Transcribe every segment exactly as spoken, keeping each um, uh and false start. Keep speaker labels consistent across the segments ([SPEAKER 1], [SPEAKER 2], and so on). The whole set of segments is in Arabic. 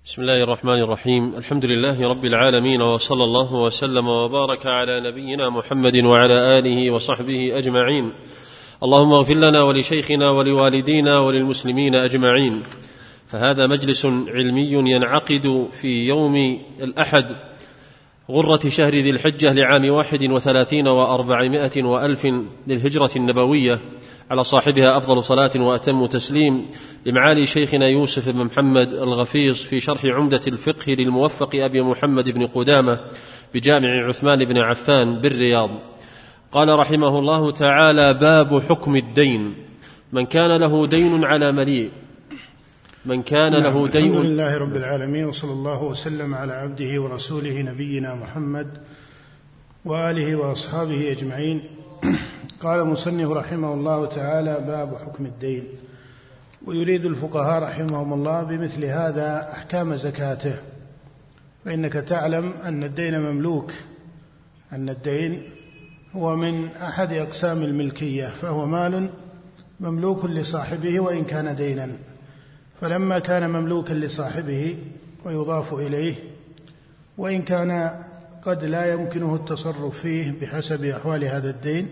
[SPEAKER 1] بسم الله الرحمن الرحيم. الحمد لله رب العالمين، وصلى الله وسلم وبارك على نبينا محمد وعلى آله وصحبه أجمعين. اللهم اغفر لنا ولشيخنا ولوالدينا وللمسلمين أجمعين. فهذا مجلس علمي ينعقد في يوم الأحد غرة شهر ذي الحجة لعام واحد وثلاثين وأربعمائة وألف للهجرة النبوية، على صاحبها أفضل صلاة وأتم تسليم، لمعالي شيخنا يوسف بن محمد الغفيص في شرح عمدة الفقه للموفق أبي محمد بن قدامة بجامع عثمان بن عفان بالرياض. قال رحمه الله تعالى: باب حكم الدين. من كان له دين على مليء من كان
[SPEAKER 2] نعم.
[SPEAKER 1] له دين.
[SPEAKER 2] الحمد لله رب العالمين، وصلى الله وسلم على عبده ورسوله نبينا محمد وآله وأصحابه أجمعين. قال المصنف رحمه الله تعالى: باب حكم الدين. ويريد الفقهاء رحمهم الله بمثل هذا أحكام زكاته، فإنك تعلم أن الدين مملوك، أن الدين هو من أحد أقسام الملكية، فهو مال مملوك لصاحبه وإن كان دينا. فلما كان مملوكا لصاحبه ويضاف إليه، وإن كان قد لا يمكنه التصرف فيه بحسب أحوال هذا الدين،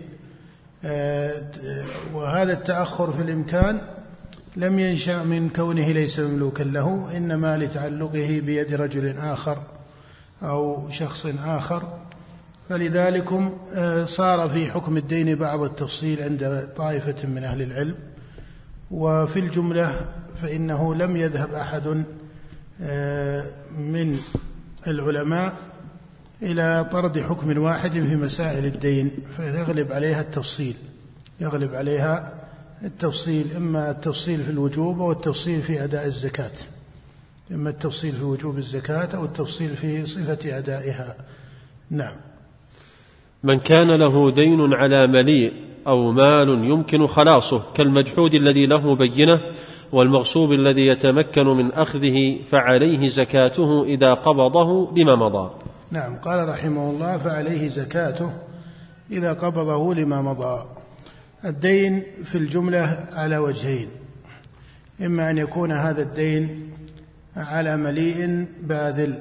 [SPEAKER 2] وهذا التأخر في الإمكان لم ينشأ من كونه ليس مملوكا له، إنما لتعلقه بيد رجل آخر أو شخص آخر. فلذلك صار في حكم الدين بعض التفصيل عند طائفة من أهل العلم. وفي الجملة فإنه لم يذهب أحد من العلماء إلى طرد حكم واحد في مسائل الدين، فيغلب عليها التفصيل يغلب عليها التفصيل إما التفصيل في الوجوب أو التفصيل في أداء الزكاة إما التفصيل في وجوب الزكاة أو التفصيل في صفة أدائها. نعم.
[SPEAKER 1] من كان له دين على مليء أو مال يمكن خلاصه، كالمجحود الذي له بينة والمغصوب الذي يتمكن من أخذه، فعليه زكاته إذا قبضه لما مضى.
[SPEAKER 2] نعم. قال رحمه الله: فعليه زكاته إذا قبضه لما مضى. الدين في الجملة على وجهين: إما أن يكون هذا الدين على مليء باذل،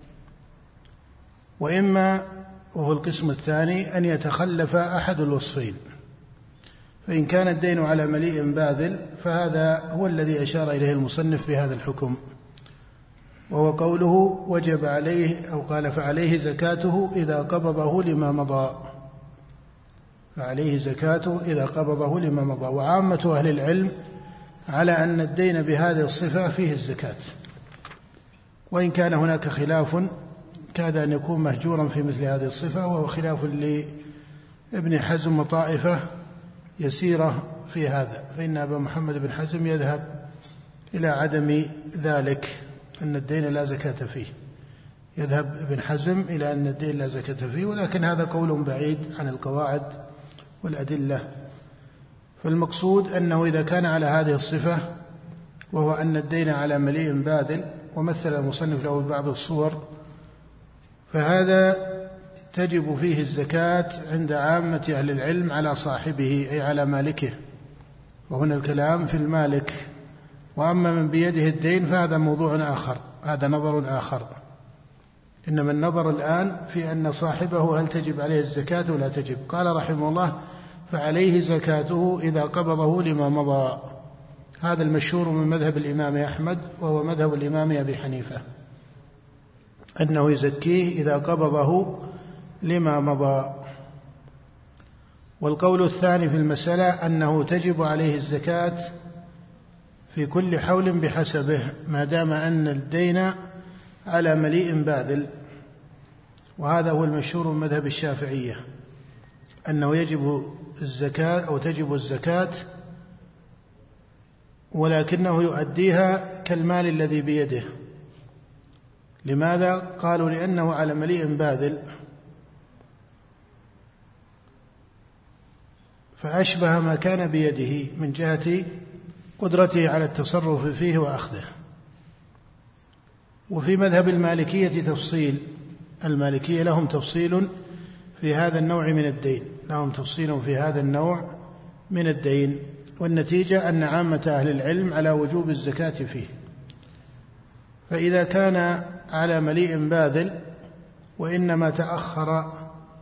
[SPEAKER 2] وإما، وهو القسم الثاني، أن يتخلف أحد الوصفين. فإن كان الدين على مليء باذل فهذا هو الذي أشار إليه المصنف بهذا الحكم، وهو قوله: وجب عليه، أو قال: فعليه زكاته إذا قبضه لما مضى فعليه زكاته إذا قبضه لما مضى. وعامة أهل العلم على أن الدين بهذه الصفة فيه الزكاة، وإن كان هناك خلاف كاد أن يكون مهجورا في مثل هذه الصفة، وهو خلاف لابن حزم وطائفة يسيرة في هذا. فإن أبا محمد بن حزم يذهب إلى عدم ذلك، أن الدين لا زكاة فيه. يذهب ابن حزم إلى أن الدين لا زكاة فيه، ولكن هذا قول بعيد عن القواعد والأدلة. فالمقصود أنه إذا كان على هذه الصفة، وهو أن الدين على مليء باذل، ومثل المصنف له ببعض الصور، فهذا تجب فيه الزكاة عند عامة أهل العلم على صاحبه، أي على مالكه، وهنا الكلام في المالك. وأما من بيده الدين فهذا موضوع آخر، هذا نظر آخر. إنما النظر الآن في أن صاحبه هل تجب عليه الزكاة ولا تجب. قال رحمه الله: فعليه زكاته إذا قبضه لما مضى. هذا المشهور من مذهب الإمام أحمد، وهو مذهب الإمام أبي حنيفة، أنه يزكيه إذا قبضه لما مضى. والقول الثاني في المسألة أنه تجب عليه الزكاة في كل حول بحسبه، ما دام أن الدين على مليء باذل. وهذا هو المشهور من مذهب الشافعية، أنه يجب الزكاة أو تجب الزكاة، ولكنه يؤديها كالمال الذي بيده. لماذا؟ قالوا: لأنه على مليء باذل، فأشبه ما كان بيده من جهة قدرته على التصرف فيه وأخذه. وفي مذهب المالكية تفصيل، المالكية لهم تفصيل في هذا النوع من الدين لهم تفصيل في هذا النوع من الدين والنتيجة أن عامة أهل العلم على وجوب الزكاة فيه. فإذا كان على مليء باذل وإنما تأخر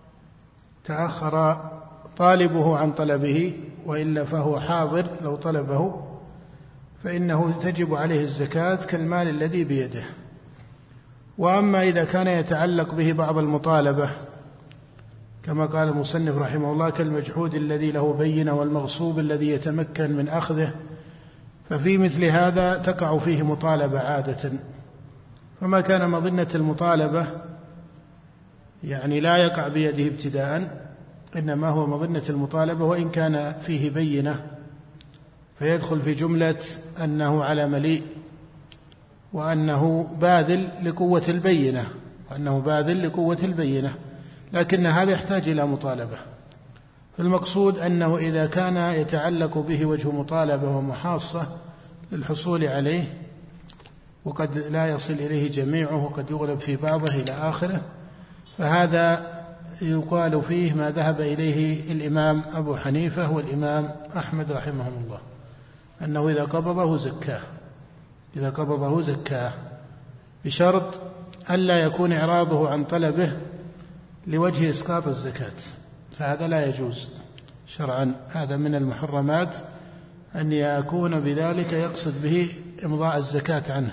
[SPEAKER 2] تأخر طالبه عن طلبه وإلا فهو حاضر لو طلبه، فإنه تجب عليه الزكاة كالمال الذي بيده. وأما إذا كان يتعلق به بعض المطالبة كما قال المصنف رحمه الله كالمجحود الذي له بينة والمغصوب الذي يتمكن من أخذه، ففي مثل هذا تقع فيه مطالبة عادة. فما كان مظنة المطالبة يعني لا يقع بيده ابتداء، إنما هو مظنة المطالبة وإن كان فيه بينة، فيدخل في جملة أنه على مليء وأنه باذل لقوة البينة وأنه باذل لقوة البينة، لكن هذا يحتاج إلى مطالبة. فالمقصود أنه إذا كان يتعلق به وجه مطالبة ومحاصة للحصول عليه وقد لا يصل إليه جميعه وقد يغلب في بعضه إلى آخره، فهذا يقال فيه ما ذهب إليه الإمام أبو حنيفة والإمام أحمد رحمهم الله، أنه إذا قبضه زكاه إذا قبضه زكاه بشرط ألا يكون إعراضه عن طلبه لوجه إسقاط الزكاة، فهذا لا يجوز شرعا. هذا من المحرمات أن يكون بذلك يقصد به إمضاء الزكاة عنه.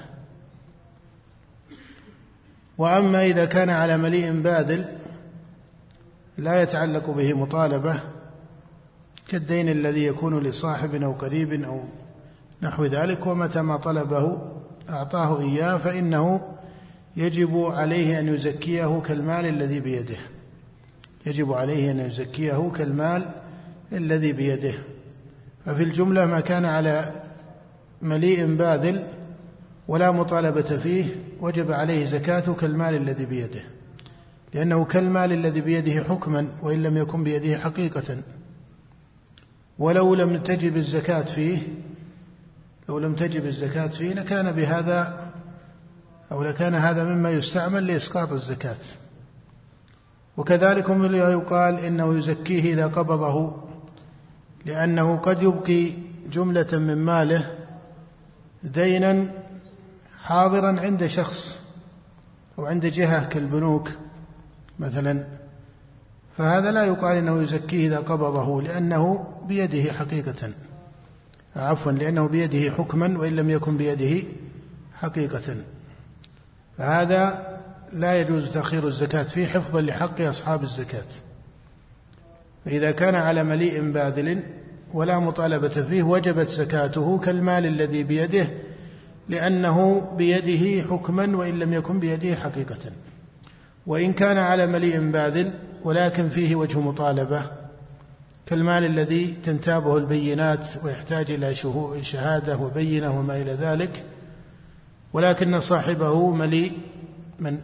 [SPEAKER 2] وأما إذا كان على مليء باذل لا يتعلق به مطالبة كالدين الذي يكون لصاحب أو قريب أو نحو ذلك، ومتى ما طلبه أعطاه إياه فإنه يجب عليه أن يزكيه كالمال الذي بيده يجب عليه أن يزكيه كالمال الذي بيده. ففي الجملة ما كان على مليء باذل ولا مطالبة فيه وجب عليه زكاته كالمال الذي بيده، لأنه كالمال الذي بيده حكما وإن لم يكن بيده حقيقة. ولو لم تجب الزكاة فيه لو لم تجب الزكاة فيه لكان بهذا أو لكان هذا مما يستعمل لإسقاط الزكاة. وكذلك يقال إنه يزكيه إذا قبضه، لأنه قد يبقي جملة من ماله دينا حاضرا عند شخص أو عند جهة كالبنوك مثلا، فهذا لا يقال إنه يزكيه إذا قبضه لأنه بيده حقيقة عفوا لأنه بيده حكما وإن لم يكن بيده حقيقة، فهذا لا يجوز تأخير الزكاة فيه حفظا لحق أصحاب الزكاة. فإذا كان على مليء باذل ولا مطالبة فيه وجبت زكاته كالمال الذي بيده لأنه بيده حكما وإن لم يكن بيده حقيقة. وإن كان على مليء باذل ولكن فيه وجه مطالبة كالمال الذي تنتابه البينات ويحتاج إلى شهادة وبينة وما إلى ذلك، ولكن صاحبه مليء من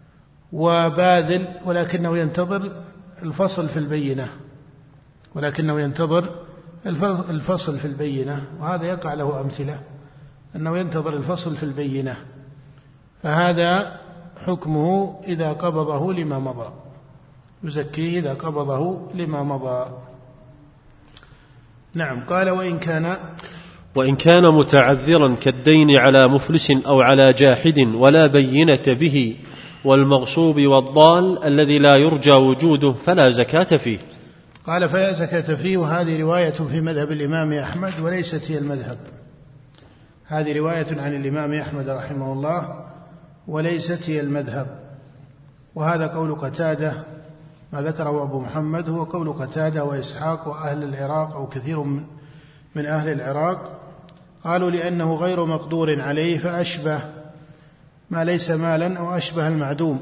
[SPEAKER 2] وباذل ولكنه ينتظر الفصل في البينة ولكنه ينتظر الفصل في البينة وهذا يقع له أمثلة أنه ينتظر الفصل في البينة، فهذا حكمه إذا قبضه لما مضى يزكيه إذا قبضه لما مضى. نعم. قال وإن كان
[SPEAKER 1] وإن كان متعذرا كالدين على مفلس أو على جاحد ولا بينة به والمغصوب والضال الذي لا يرجى وجوده فلا زكاة فيه.
[SPEAKER 2] قال فلا زكاة فيه، وهذه رواية في مذهب الإمام أحمد وليست هي المذهب. هذه رواية عن الإمام أحمد رحمه الله وليست هي المذهب، وهذا قول قتادة ما ذكره أبو محمد هو قول قتادة وإسحاق وأهل العراق أو كثير من أهل العراق، قالوا لأنه غير مقدور عليه فأشبه ما ليس مالا أو أشبه المعدوم،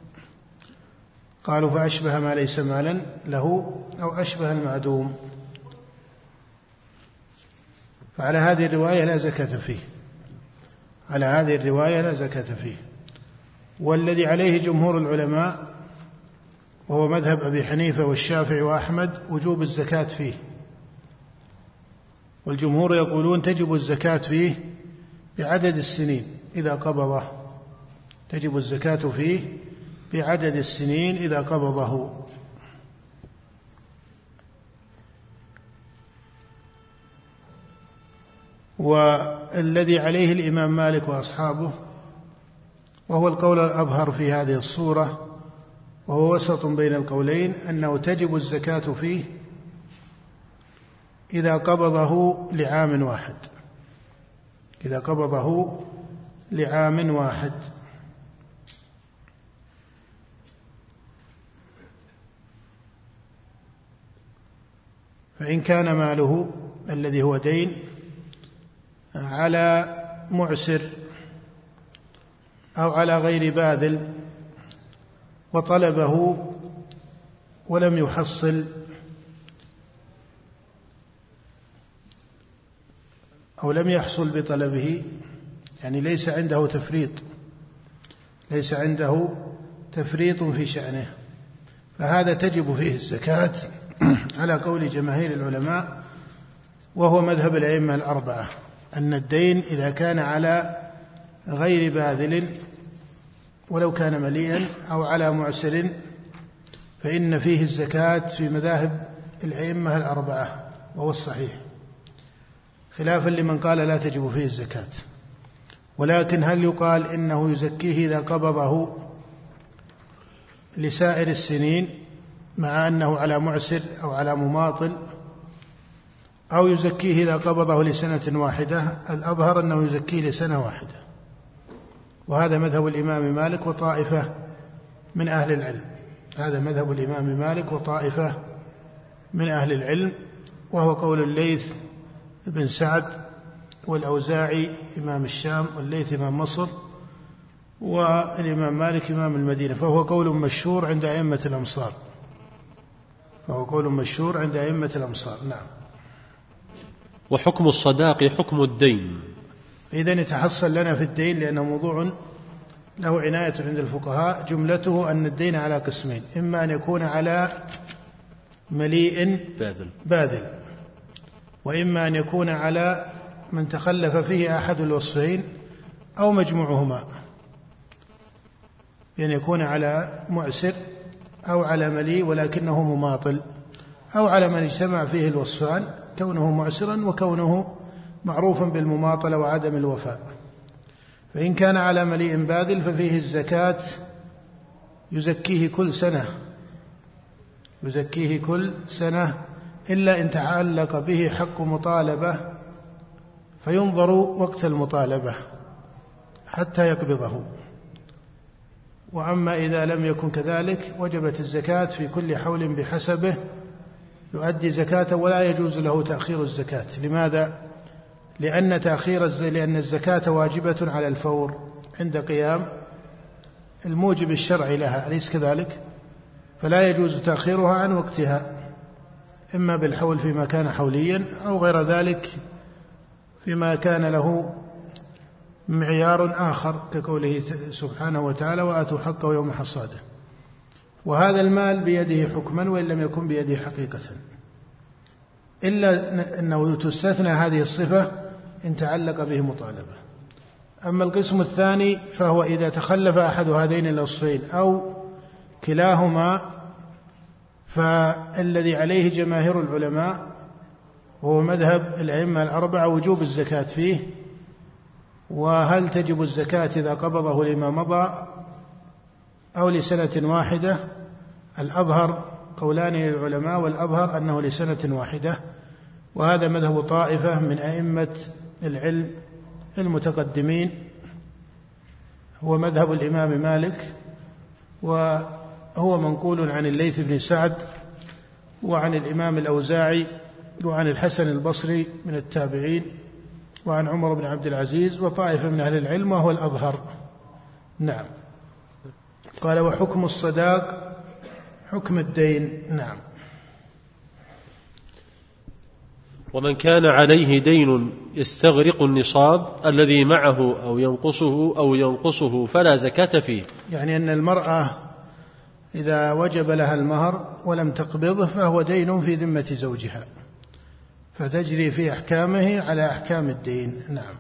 [SPEAKER 2] قالوا فأشبه ما ليس مالا له أو أشبه المعدوم، فعلى هذه الرواية لا زكاة فيه على هذه الرواية لا زكاة فيه. والذي عليه جمهور العلماء وهو مذهب أبي حنيفة والشافعي وأحمد وجوب الزكاة فيه، والجمهور يقولون تجب الزكاة فيه بعدد السنين إذا قبضه تجب الزكاة فيه بعدد السنين إذا قبضه. والذي عليه الإمام مالك وأصحابه وهو القول الأظهر في هذه الصورة، وهو وسط بين القولين، أنه تجب الزكاة فيه إذا قبضه لعام واحد، إذا قبضه لعام واحد. فإن كان ماله الذي هو دين على معسر أو على غير باذل وطلبه ولم يحصل أو لم يحصل بطلبه، يعني ليس عنده تفريط ليس عنده تفريط في شأنه، فهذا تجب فيه الزكاة على قول جماهير العلماء، وهو مذهب الأئمة الأربعة، أن الدين إذا كان على غير باذل ولو كان مليئا أو على معسر فإن فيه الزكاة في مذاهب الأئمة الأربعة، وهو الصحيح، خلافا لمن قال لا تجب فيه الزكاة. ولكن هل يقال إنه يزكيه إذا قبضه لسائر السنين مع أنه على معسر أو على مماطل، أو يزكيه إذا قبضه لسنة واحدة؟ الأظهر أنه يزكيه لسنة واحدة، وهذا مذهب الإمام مالك وطائفة من أهل العلم هذا مذهب الإمام مالك وطائفة من أهل العلم، وهو قول الليث بن سعد والأوزاعي إمام الشام، والليث إمام مصر، والإمام مالك إمام المدينة، فهو قول مشهور عند أئمة الأمصار فهو قول مشهور عند أئمة الأمصار. نعم.
[SPEAKER 1] وحكم الصداق حكم الدين.
[SPEAKER 2] إذن يتحصل لنا في الدين، لأنه موضوع له عناية عند الفقهاء، جملته أن الدين على قسمين: إما أن يكون على مليء
[SPEAKER 1] باذل,
[SPEAKER 2] باذل وإما أن يكون على من تخلف فيه أحد الوصفين أو مجموعهما، بأن يكون على معسر أو على مليء ولكنه مماطل، أو على من اجتمع فيه الوصفان، كونه معسرا وكونه معروفا بالمماطلة وعدم الوفاء. فإن كان على مليء باذل ففيه الزكاة يزكيه كل سنة يزكيه كل سنة إلا إن تعلق به حق مطالبة، فينظر وقت المطالبة حتى يقبضه. وأما إذا لم يكن كذلك وجبت الزكاة في كل حول بحسبه، يؤدي زكاة ولا يجوز له تأخير الزكاة. لماذا؟ لأن تأخير الز... لأن الزكاة واجبة على الفور عند قيام الموجب الشرعي لها، أليس كذلك؟ فلا يجوز تأخيرها عن وقتها، إما بالحول فيما كان حوليا أو غير ذلك فيما كان له معيار آخر، كقوله سبحانه وتعالى: وآتوا حقه يوم حصاده. وهذا المال بيده حكما وإن لم يكن بيده حقيقة، إلا أنه تستثنى هذه الصفة إن تعلق به مطالبة. أما القسم الثاني فهو إذا تخلف أحد هذين الوصفين أو كلاهما، فالذي عليه جماهير العلماء وهو مذهب الأئمة الأربعة وجوب الزكاة فيه. وهل تجب الزكاة إذا قبضه لما مضى أو لسنة واحدة؟ الأظهر قولان للعلماء، والأظهر أنه لسنة واحدة، وهذا مذهب طائفة من أئمة العلم المتقدمين، هو مذهب الإمام مالك، وهو منقول عن الليث بن سعد وعن الإمام الأوزاعي وعن الحسن البصري من التابعين وعن عمر بن عبد العزيز وطائفة من أهل العلم، وهو الأظهر. نعم. قال: وحكم الصداق حكم الدين. نعم.
[SPEAKER 1] ومن كان عليه دين يستغرق النصاب الذي معه أو ينقصه أو ينقصه فلا زكاة فيه.
[SPEAKER 2] يعني أن المرأة إذا وجب لها المهر ولم تقبضه فهو دين في ذمة زوجها، فتجري في أحكامه على أحكام الدين. نعم.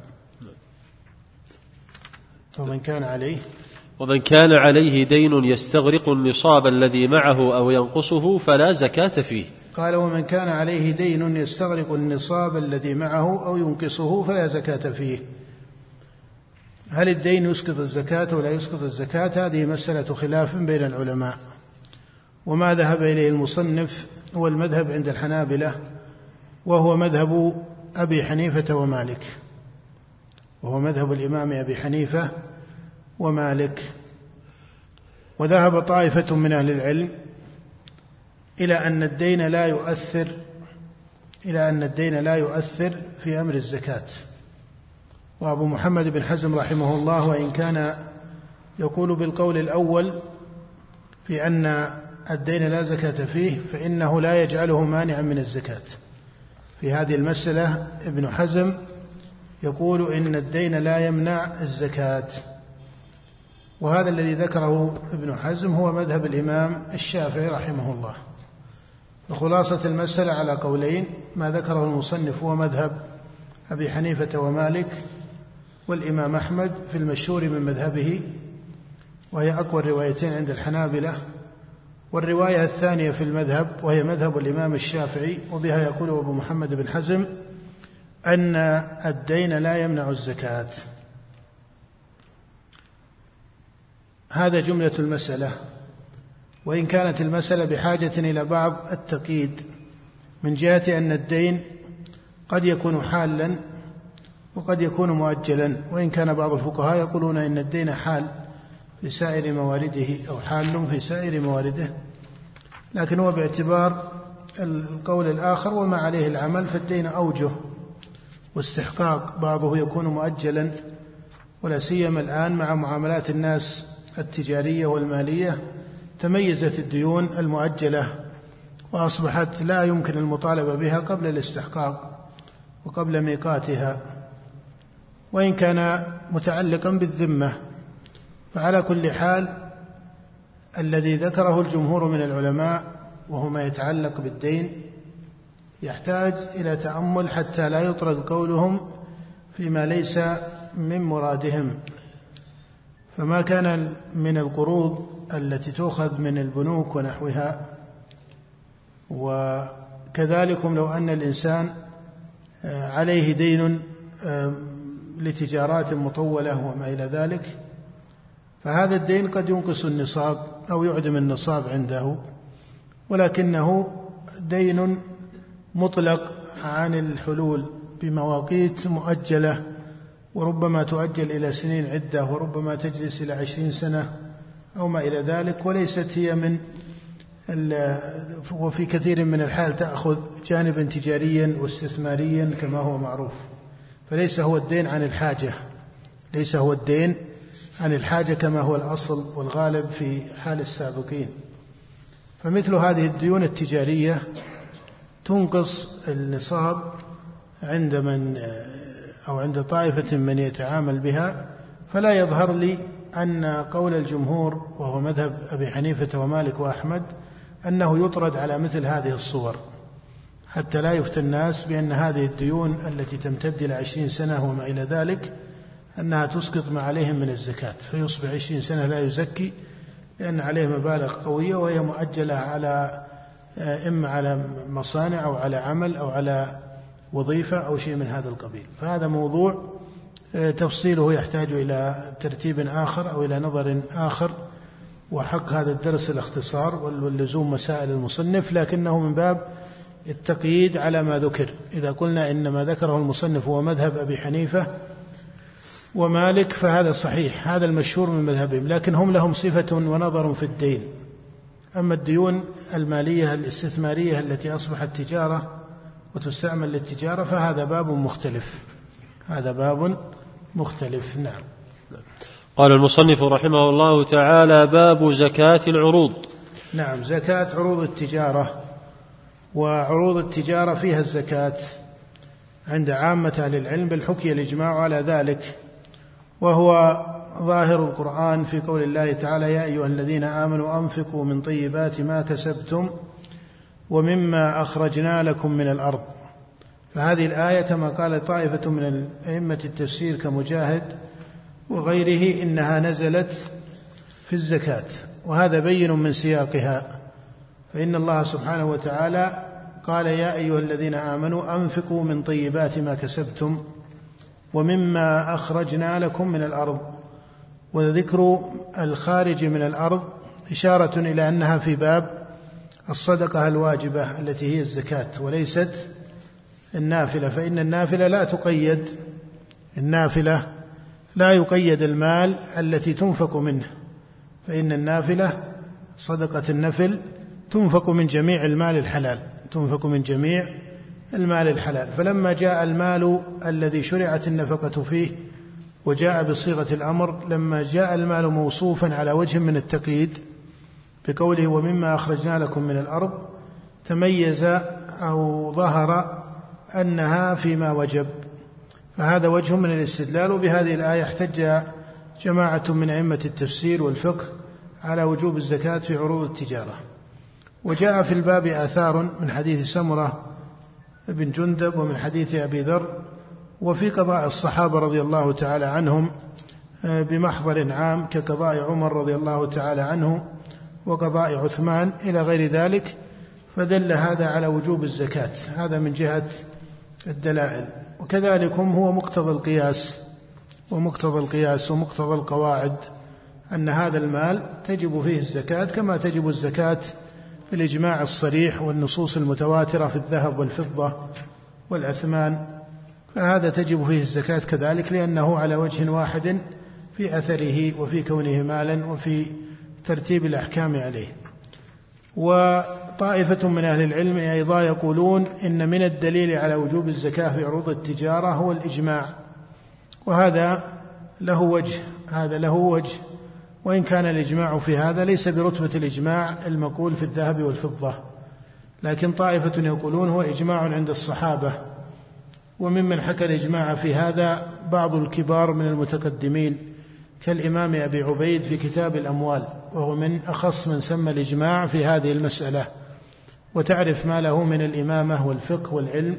[SPEAKER 2] ومن كان عليه
[SPEAKER 1] ومن كان عليه دين يستغرق النصاب الذي معه أو ينقصه فلا زكاة فيه.
[SPEAKER 2] قال: ومن كان عليه دين يستغرق النصاب الذي معه أو ينقصه فلا زكاة فيه. هل الدين يسقط الزكاة ولا يسقط الزكاة؟ هذه مسألة خلاف بين العلماء، وما ذهب إليه المصنف هو المذهب عند الحنابلة، وهو مذهب أبي حنيفة ومالك، وهو مذهب الإمام أبي حنيفة ومالك. وذهب طائفة من أهل العلم إلى أن الدين لا يؤثر إلى أن الدين لا يؤثر في أمر الزكاة. وأبو محمد بن حزم رحمه الله وإن كان يقول بالقول الأول في أن الدين لا زكاة فيه، فإنه لا يجعله مانعا من الزكاة. في هذه المسألة ابن حزم يقول إن الدين لا يمنع الزكاة، وهذا الذي ذكره ابن حزم هو مذهب الإمام الشافعي رحمه الله. وخلاصة المسألة على قولين: ما ذكره المصنف هو مذهب أبي حنيفة ومالك والإمام أحمد في المشهور من مذهبه، وهي أقوى الروايتين عند الحنابلة، والرواية الثانية في المذهب وهي مذهب الإمام الشافعي، وبها يقول أبو محمد بن حزم أن الدين لا يمنع الزكاة. هذا جملة المسألة، وإن كانت المسألة بحاجة إلى بعض التقييد من جهة أن الدين قد يكون حالا وقد يكون مؤجلا، وإن كان بعض الفقهاء يقولون إن الدين حال في سائر موارده أو حال في سائر موارده، لكن هو باعتبار القول الآخر وما عليه العمل فالدين أوجه واستحقاق، بعضه يكون مؤجلا، ولا سيما الآن مع معاملات الناس التجارية والمالية تميزت الديون المؤجلة وأصبحت لا يمكن المطالبة بها قبل الاستحقاق وقبل ميقاتها، وإن كان متعلقا بالذمة. فعلى كل حال الذي ذكره الجمهور من العلماء وهو ما يتعلق بالدين يحتاج إلى تأمل حتى لا يطرد قولهم فيما ليس من مرادهم. فما كان من القروض التي تؤخذ من البنوك ونحوها، وكذلك لو أن الإنسان عليه دين لتجارات مطولة وما إلى ذلك، فهذا الدين قد ينقص النصاب أو يعدم النصاب عنده، ولكنه دين مطلق عن الحلول بمواقيت مؤجلة، وربما تؤجل إلى سنين عدة، وربما تجلس إلى عشرين سنة أو ما إلى ذلك، وليست هي من وفي كثير من الحال تأخذ جانبا تجاريا واستثماريا كما هو معروف. فليس هو الدين عن الحاجة ليس هو الدين عن الحاجة كما هو الأصل والغالب في حال السابقين. فمثل هذه الديون التجارية تنقص النصاب عند من أو عند طائفة من يتعامل بها، فلا يظهر لي أن قول الجمهور وهو مذهب أبي حنيفة ومالك وأحمد أنه يطرد على مثل هذه الصور، حتى لا يفتى الناس بأن هذه الديون التي تمتد إلى عشرين سنة وما إلى ذلك أنها تسقط ما عليهم من الزكاة، فيصبح عشرين سنة لا يزكي لأن عليه مبالغ قوية وهي مؤجلة على إما على مصانع أو على عمل أو على وظيفة أو شيء من هذا القبيل. فهذا موضوع تفصيله يحتاج إلى ترتيب آخر أو إلى نظر آخر، وحق هذا الدرس الاختصار واللزوم مسائل المصنف، لكنه من باب التقييد على ما ذكر. إذا قلنا إن ما ذكره المصنف هو مذهب أبي حنيفة ومالك فهذا صحيح، هذا المشهور من مذهبهم، لكن هم لهم صفة ونظر في الدين. أما الديون المالية الاستثمارية التي أصبحت تجارة وتستعمل للتجارة فهذا باب مختلف هذا باب مختلف نعم.
[SPEAKER 1] قال المصنف رحمه الله تعالى: باب زكاة العروض.
[SPEAKER 2] نعم، زكاة عروض التجارة. وعروض التجارة فيها الزكاة عند عامة أهل العلم، بل حكي الإجماع على ذلك، وهو ظاهر القرآن في قول الله تعالى: يا أيها الذين آمنوا أنفقوا من طيبات ما كسبتم ومما أخرجنا لكم من الأرض. فهذه الآية كما قال طائفة من أئمة التفسير كمجاهد وغيره إنها نزلت في الزكاة، وهذا بين من سياقها، فإن الله سبحانه وتعالى قال: يا أيها الذين آمنوا أنفقوا من طيبات ما كسبتم، ومما أخرجنا لكم من الأرض. وذكر الخارج من الأرض إشارة إلى أنها في باب الصدقة الواجبة التي هي الزكاة وليست النافلة، فإن النافلة لا تقيد النافلة لا يقيد المال التي تنفق منه، فإن النافلة صدقة النفل تنفق من جميع المال الحلال تنفق من جميع المال الحلال. فلما جاء المال الذي شرعت النفقة فيه وجاء بصيغة الأمر، لما جاء المال موصوفا على وجه من التقييد بقوله ومما أخرجنا لكم من الأرض، تميز أو ظهر أنها فيما وجب، فهذا وجه من الاستدلال. وبهذه الآية احتج جماعة من أئمة التفسير والفقه على وجوب الزكاة في عروض التجارة. وجاء في الباب آثار من حديث سمرة بن جندب ومن حديث أبي ذر، وفي قضاء الصحابة رضي الله تعالى عنهم بمحضر عام كقضاء عمر رضي الله تعالى عنه وقضاء عثمان إلى غير ذلك، فدل هذا على وجوب الزكاة. هذا من جهة الدلائل. وكذلكم هو مقتضى القياس ومقتضى القياس ومقتضى القواعد أن هذا المال تجب فيه الزكاة كما تجب الزكاة في الإجماع الصريح والنصوص المتواترة في الذهب والفضة والأثمان، فهذا تجب فيه الزكاة كذلك، لأنه على وجه واحد في أثره وفي كونه مالا وفي ترتيب الأحكام عليه. وطائفة من أهل العلم أيضا يقولون إن من الدليل على وجوب الزكاة في عروض التجارة هو الإجماع، وهذا له وجه هذا له وجه وإن كان الإجماع في هذا ليس برتبة الإجماع المقول في الذهب والفضة، لكن طائفة يقولون هو إجماع عند الصحابة. وممن حكى الإجماع في هذا بعض الكبار من المتقدمين كالإمام أبي عبيد في كتاب الأموال، وهو من أخص من سمى الإجماع في هذه المسألة، وتعرف ما له من الإمامة والفقه والعلم.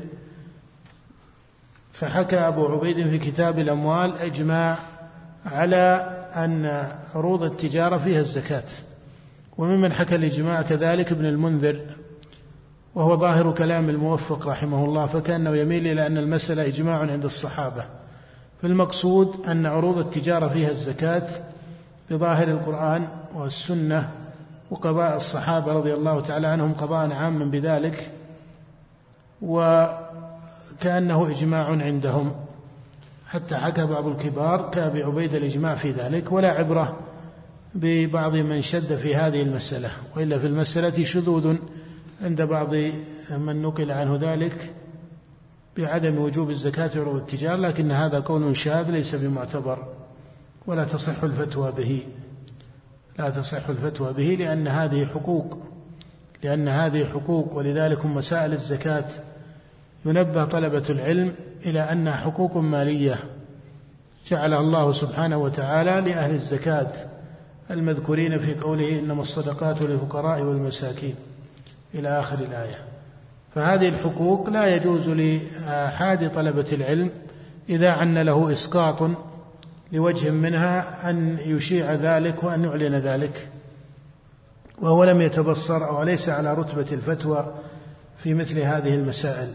[SPEAKER 2] فحكى أبو عبيد في كتاب الأموال إجماع على أن عروض التجارة فيها الزكاة. وممن حكى الإجماع كذلك ابن المنذر، وهو ظاهر كلام الموفق رحمه الله، فكأنه يميل إلى أن المسألة إجماع عند الصحابة. فالمقصود أن عروض التجارة فيها الزكاة بظاهر القرآن والسنة، وقضاء الصحابة رضي الله تعالى عنهم قضاء عاما بذلك، وكأنه إجماع عندهم، حتى حكى بعض الكبار كأبي عبيد الإجماع في ذلك. ولا عبرة ببعض من شد في هذه المسألة، وإلا في المسألة شذوذ عند بعض من نقل عنه ذلك بعدم وجوب الزكاة في عروض التجارة، لكن هذا كون شاذ ليس بمعتبر ولا تصح الفتوى به لا تصح الفتوى به لأن هذه حقوق لأن هذه حقوق ولذلك مسائل الزكاة ينبه طلبة العلم إلى أنها حقوق مالية جعلها الله سبحانه وتعالى لأهل الزكاة المذكورين في قوله إنما الصدقات للفقراء والمساكين إلى آخر الآية. فهذه الحقوق لا يجوز لأحد طلبة العلم إذا عن له إسقاط لوجه منها أن يشيع ذلك وأن يعلن ذلك، وهو لم يتبصر أو ليس على رتبة الفتوى في مثل هذه المسائل،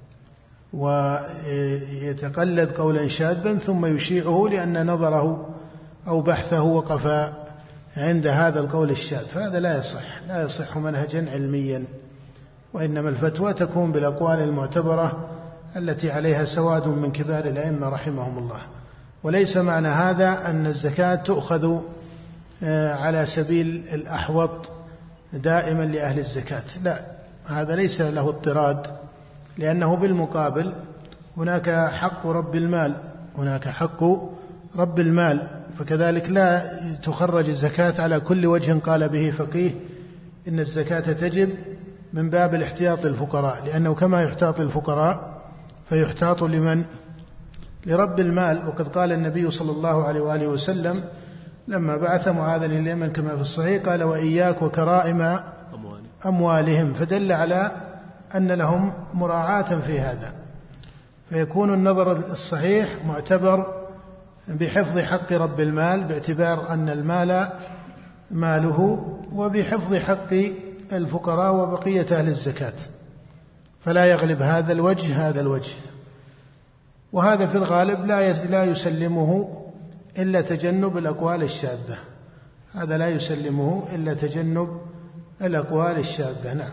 [SPEAKER 2] ويتقلد قولا شاذا ثم يشيعه لأن نظره أو بحثه وقف عند هذا القول الشاذ، فهذا لا يصح لا يصح منهجا علميا، وإنما الفتوى تكون بالأقوال المعتبرة التي عليها سواد من كبار الأئمة رحمهم الله. وليس معنى هذا أن الزكاة تؤخذ على سبيل الأحوط دائما لأهل الزكاة، لا، هذا ليس له اضطراد، لأنه بالمقابل هناك حق رب المال هناك حق رب المال فكذلك لا تخرج الزكاة على كل وجه قال به فقيه إن الزكاة تجب من باب الاحتياط للفقراء، لأنه كما يحتاط الفقراء فيحتاط لمن؟ لرب المال. وقد قال النبي صلى الله عليه وآله وسلم لما بعث معاذا إلى اليمن كما في الصحيح قال وإياك وكرائم أموالهم، فدل على أن لهم مراعاة في هذا، فيكون النظر الصحيح معتبر بحفظ حق رب المال باعتبار أن المال ماله، وبحفظ حق الفقراء وبقية أهل الزكاة، فلا يغلب هذا الوجه هذا الوجه. وهذا في الغالب لا يسلمه إلا تجنب الأقوال الشاذة، هذا لا يسلمه إلا تجنب الأقوال الشاذة. نعم.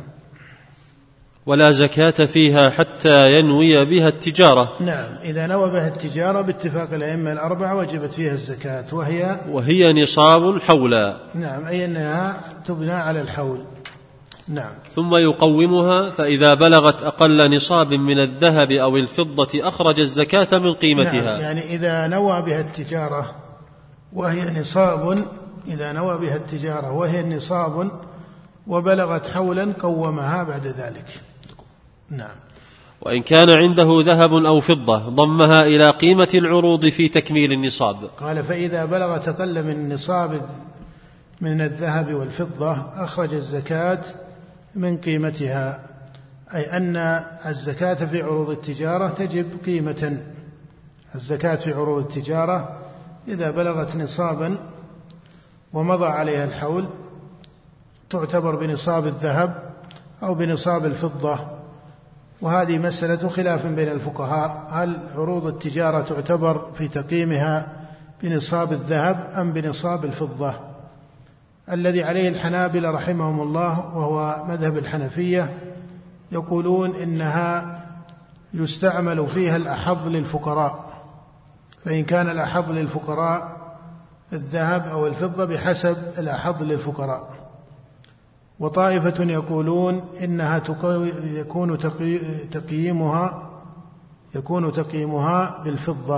[SPEAKER 1] ولا زكاة فيها حتى ينوي بها التجارة.
[SPEAKER 2] نعم، إذا نوى بها التجارة باتفاق الأئمة الأربعة وجبت فيها الزكاة، وهي
[SPEAKER 1] وهي نصاب حولا.
[SPEAKER 2] نعم، أي أنها تبنى على الحول. نعم.
[SPEAKER 1] ثم يقومها، فإذا بلغت أقل نصاب من الذهب أو الفضة أخرج الزكاة من قيمتها.
[SPEAKER 2] نعم، يعني إذا نوى بها التجارة وهي نصاب إذا نوى بها التجارة وهي نصاب وبلغت حولا قومها بعد ذلك. نعم.
[SPEAKER 1] وإن كان عنده ذهب أو فضة ضمها إلى قيمة العروض في تكميل النصاب.
[SPEAKER 2] قال فإذا بلغت أقل من النصاب من الذهب والفضة أخرج الزكاة من قيمتها، أي أن الزكاة في عروض التجارة تجب قيمة. الزكاة في عروض التجارة إذا بلغت نصابا ومضى عليها الحول تعتبر بنصاب الذهب أو بنصاب الفضة، وهذه مسألة خلاف بين الفقهاء، هل عروض التجارة تعتبر في تقييمها بنصاب الذهب أم بنصاب الفضة؟ الذي عليه الحنابلة رحمهم الله وهو مذهب الحنفية يقولون إنها يستعمل فيها الأحظ للفقراء، فإن كان الأحظ للفقراء الذهب أو الفضة بحسب الأحظ للفقراء. وطائفة يقولون إنها يكون تقييمها يكون تقييمها بالفضة،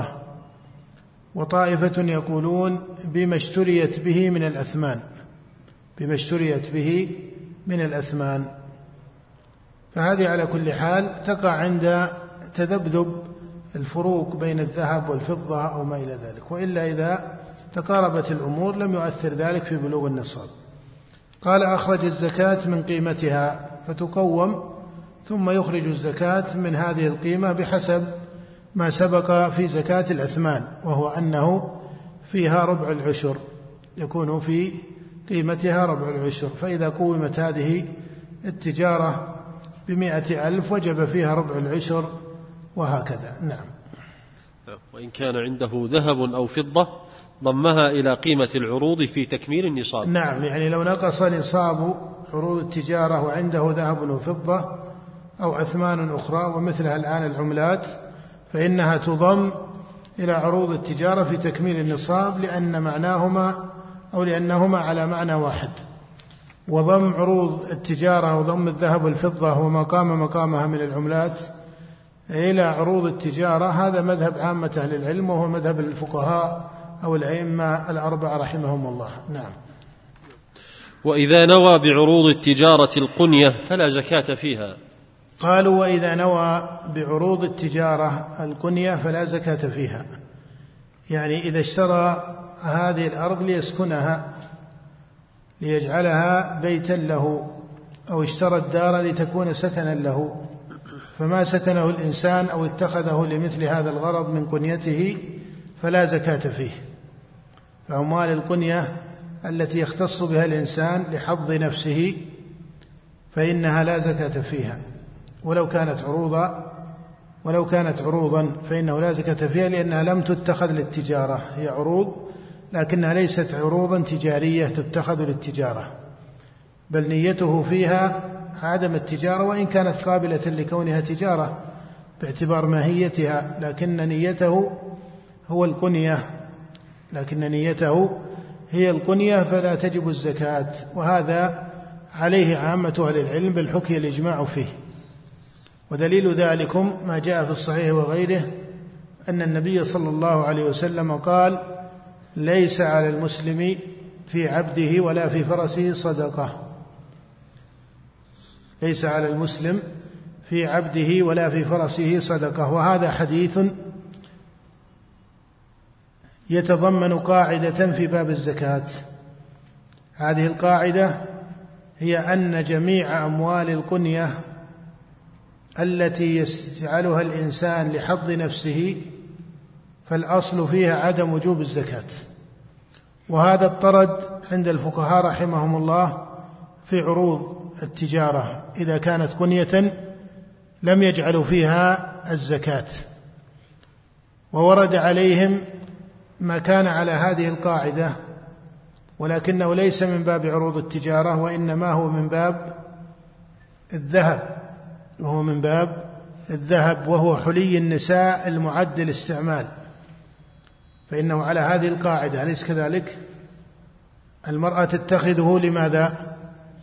[SPEAKER 2] وطائفة يقولون بما اشتريت به من الأثمان بما اشتريت به من الأثمان. فهذه على كل حال تقع عند تذبذب الفروق بين الذهب والفضة أو ما إلى ذلك، وإلا إذا تقاربت الأمور لم يؤثر ذلك في بلوغ النصاب. قال أخرج الزكاة من قيمتها، فتقوم ثم يخرج الزكاة من هذه القيمة بحسب ما سبق في زكاة الأثمان، وهو أنه فيها ربع العشر، يكون في قيمتها ربع العشر. فإذا قومت هذه التجارة بمائة ألف وجب فيها ربع العشر، وهكذا. نعم.
[SPEAKER 1] وإن كان عنده ذهب أو فضة ضمها إلى قيمة العروض في تكميل النصاب.
[SPEAKER 2] نعم، يعني لو نقص نصاب عروض التجارة وعنده ذهب وفضة أو أثمان أخرى ومثلها الآن العملات، فإنها تضم إلى عروض التجارة في تكميل النصاب، لأن معناهما أو لأنهما على معنى واحد. وضم عروض التجارة وضم الذهب والفضة وما قام مقامها من العملات إلى عروض التجارة، هذا مذهب عامة أهل العلم، وهو مذهب الفقهاء أو الأئمة الأربعة رحمهم الله. نعم.
[SPEAKER 1] وإذا نوى بعروض التجارة القنية فلا زكاة فيها.
[SPEAKER 2] قالوا وإذا نوى بعروض التجارة القنية فلا زكاة فيها، يعني إذا اشترى هذه الأرض ليسكنها ليجعلها بيتا له، أو اشترى الدار لتكون سكنا له، فما سكنه الإنسان أو اتخذه لمثل هذا الغرض من قنيته فلا زكاة فيه. فأموال القنية التي يختص بها الإنسان لحظ نفسه فإنها لا زكاة فيها، ولو كانت عروضا ولو كانت عروضا فإنه لا زكاة فيها، لأنها لم تتخذ للتجارة، هي عروض لكنها ليست عروضا تجارية تتخذ للتجارة، بل نيته فيها عدم التجارة، وإن كانت قابلة لكونها تجارة باعتبار ماهيتها، لكن نيته هو القنية لكن نيته هي القنية فلا تجب الزكاة. وهذا عليه عامة أهل العلم، بل حكي الإجماع فيه. ودليل ذلكم ما جاء في الصحيح وغيره أن النبي صلى الله عليه وسلم قال: ليس على المسلم في عبده ولا في فرسه صدقة ليس على المسلم في عبده ولا في فرسه صدقة. وهذا حديث يتضمن قاعدة في باب الزكاة. هذه القاعدة هي أن جميع أموال القنية التي يجعلها الإنسان لحظ نفسه فالأصل فيها عدم وجوب الزكاة، وهذا الطرد عند الفقهاء رحمهم الله في عروض التجارة إذا كانت قنية لم يجعلوا فيها الزكاة. وورد عليهم ما كان على هذه القاعدة، ولكنه ليس من باب عروض التجارة، وإنما هو من باب الذهب، وهو من باب الذهب وهو حلي النساء المعد للاستعمال، فإنه على هذه القاعدة، أليس كذلك؟ المرأة تتخذه لماذا؟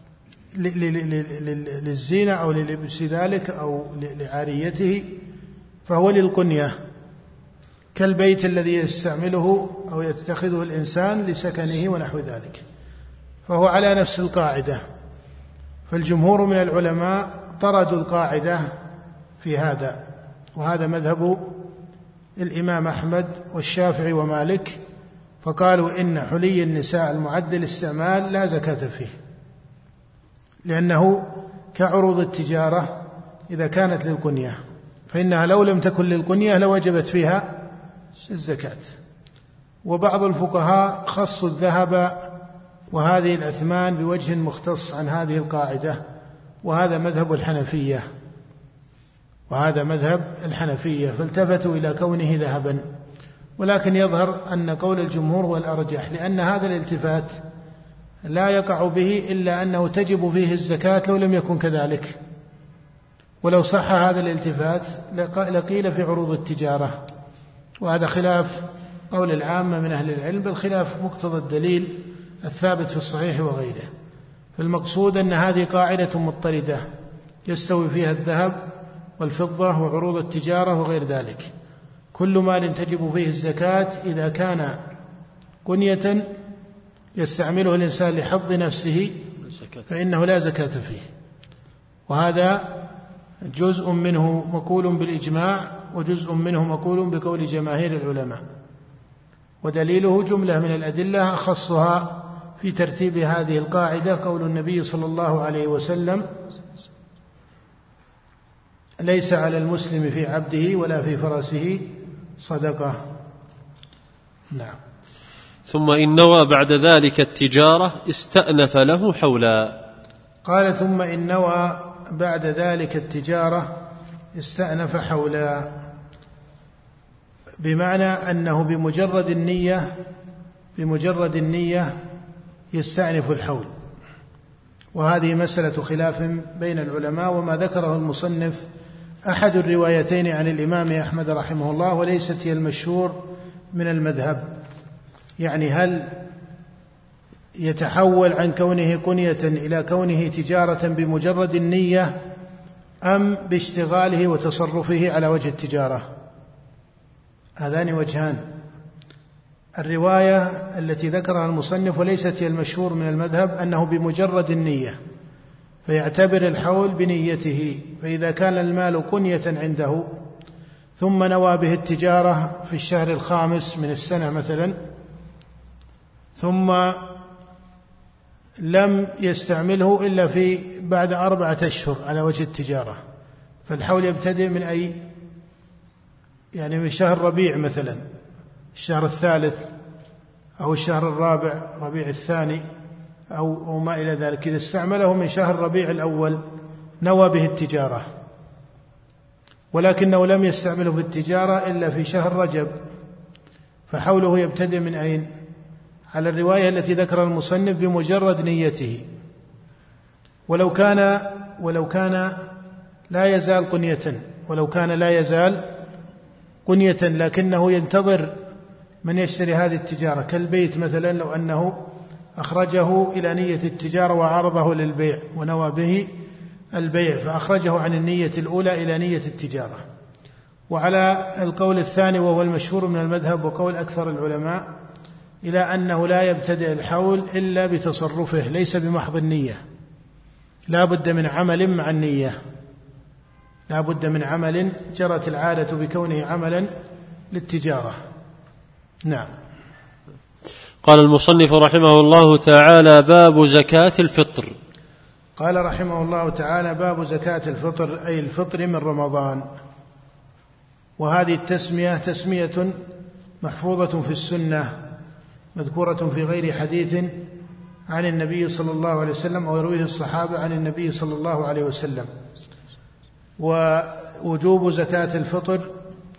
[SPEAKER 2] للزينة أو للبس ذلك أو لعاريته، فهو للقنية، كالبيت الذي يستعمله أو يتخذه الإنسان لسكنه ونحو ذلك، فهو على نفس القاعدة. فالجمهور من العلماء طردوا القاعدة في هذا، وهذا مذهب الإمام أحمد والشافعي ومالك، فقالوا إن حلي النساء المعد للاستعمال لا زكاة فيه، لأنه كعروض التجارة إذا كانت للقنية، فإنها لو لم تكن للقنية لوجبت فيها الزكاة. وبعض الفقهاء خصوا الذهب وهذه الأثمان بوجه مختص عن هذه القاعدة، وهذا مذهب الحنفية وهذا مذهب الحنفية فالتفتوا إلى كونه ذهبا. ولكن يظهر أن قول الجمهور هو الأرجح، لأن هذا الالتفات لا يقع به إلا أنه تجب فيه الزكاة لو لم يكن كذلك، ولو صح هذا الالتفات لقيل في عروض التجارة، وهذا خلاف قول العامة من أهل العلم، بل خلاف مقتضى الدليل الثابت في الصحيح وغيره. فالمقصود أن هذه قاعدة مضطردة يستوي فيها الذهب والفضة وعروض التجارة وغير ذلك، كل مال تجب فيه الزكاة إذا كان قنية يستعمله الإنسان لحظ نفسه فإنه لا زكاة فيه، وهذا جزء منه مقول بالإجماع وجزء منه مقول بقول جماهير العلماء، ودليله جملة من الأدلة أخصها في ترتيب هذه القاعدة قول النبي صلى الله عليه وسلم: ليس على المسلم في عبده ولا في فرسه صدقة. نعم.
[SPEAKER 1] ثم إن نوى بعد ذلك التجارة استأنف له حولا.
[SPEAKER 2] قال: ثم إن نوى بعد ذلك التجارة استأنف حولا، بمعنى أنه بمجرد النية بمجرد النية يستأنف الحول، وهذه مسألة خلاف بين العلماء، وما ذكره المصنف أحد الروايتين عن الإمام أحمد رحمه الله، وليست هي المشهور من المذهب، يعني هل يتحول عن كونه قنية إلى كونه تجارة بمجرد النية أم باشتغاله وتصرفه على وجه التجارة؟ هذان وجهان. الرواية التي ذكرها المصنف وليست هي المشهور من المذهب أنه بمجرد النية، فيعتبر الحول بنيته، فإذا كان المال قنية عنده ثم نوى به التجارة في الشهر الخامس من السنة مثلا، ثم لم يستعمله إلا في بعد أربعة أشهر على وجه التجارة، فالحول يبتدئ من أي يعني من شهر ربيع مثلا، الشهر الثالث أو الشهر الرابع ربيع الثاني أو ما إلى ذلك. إذا استعمله من شهر ربيع الأول نوى به التجارة، ولكنه لم يستعمله في التجارة إلا في شهر رجب، فحوله يبتدئ من أين؟ على الرواية التي ذكر المصنف بمجرد نيته، ولو كان ولو كان لا يزال قنية ولو كان لا يزال قنية لكنه ينتظر من يشتري هذه التجارة، كالبيت مثلا، لو أنه أخرجه إلى نية التجارة وعرضه للبيع ونوى به البيع، فأخرجه عن النية الأولى إلى نية التجارة. وعلى القول الثاني وهو المشهور من المذهب وقول أكثر العلماء إلى أنه لا يبتدئ الحول إلا بتصرفه، ليس بمحض النية، لا بد من عمل مع النية، لا بد من عمل جرت العادة بكونه عملا للتجارة. نعم.
[SPEAKER 1] قال المصنف رحمه الله تعالى: باب زكاة الفطر.
[SPEAKER 2] قال رحمه الله تعالى: باب زكاة الفطر، أي الفطر من رمضان. وهذه التسمية تسمية محفوظة في السنة، مذكورة في غير حديث عن النبي صلى الله عليه وسلم أو يرويه الصحابة عن النبي صلى الله عليه وسلم. ووجوب زكاة الفطر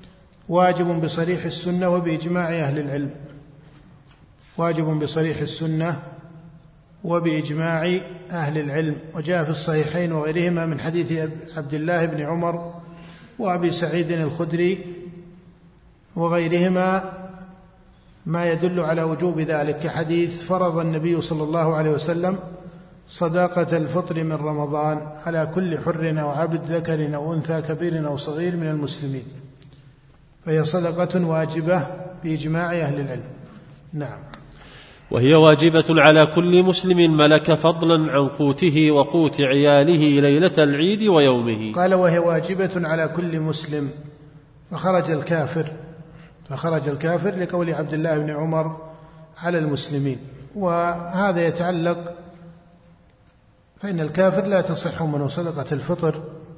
[SPEAKER 2] واجب بصريح السنة وبإجماع أهل العلم، واجب بصريح السنة وبإجماع أهل العلم. وجاء في الصحيحين وغيرهما من حديث عبد الله بن عمر وأبي سعيد الخدري وغيرهما ما يدل على وجوب ذلك، كحديث فرض النبي صلى الله عليه وسلم صدقة الفطر من رمضان على كل حر أو عبد ذكر أو أنثى كبير أو صغير من المسلمين، فهي صدقة واجبة بإجماع أهل العلم. نعم.
[SPEAKER 1] وهي واجبة على كل مسلم ملك فضلا عن قوته وقوت عياله ليلة العيد ويومه.
[SPEAKER 2] قال وهي واجبة على كل مسلم، فخرج الكافر فخرج الكافر لقول عبد الله بن عمر على المسلمين، وهذا يتعلق فإن الكافر لا تصح منه صدقة الفطر،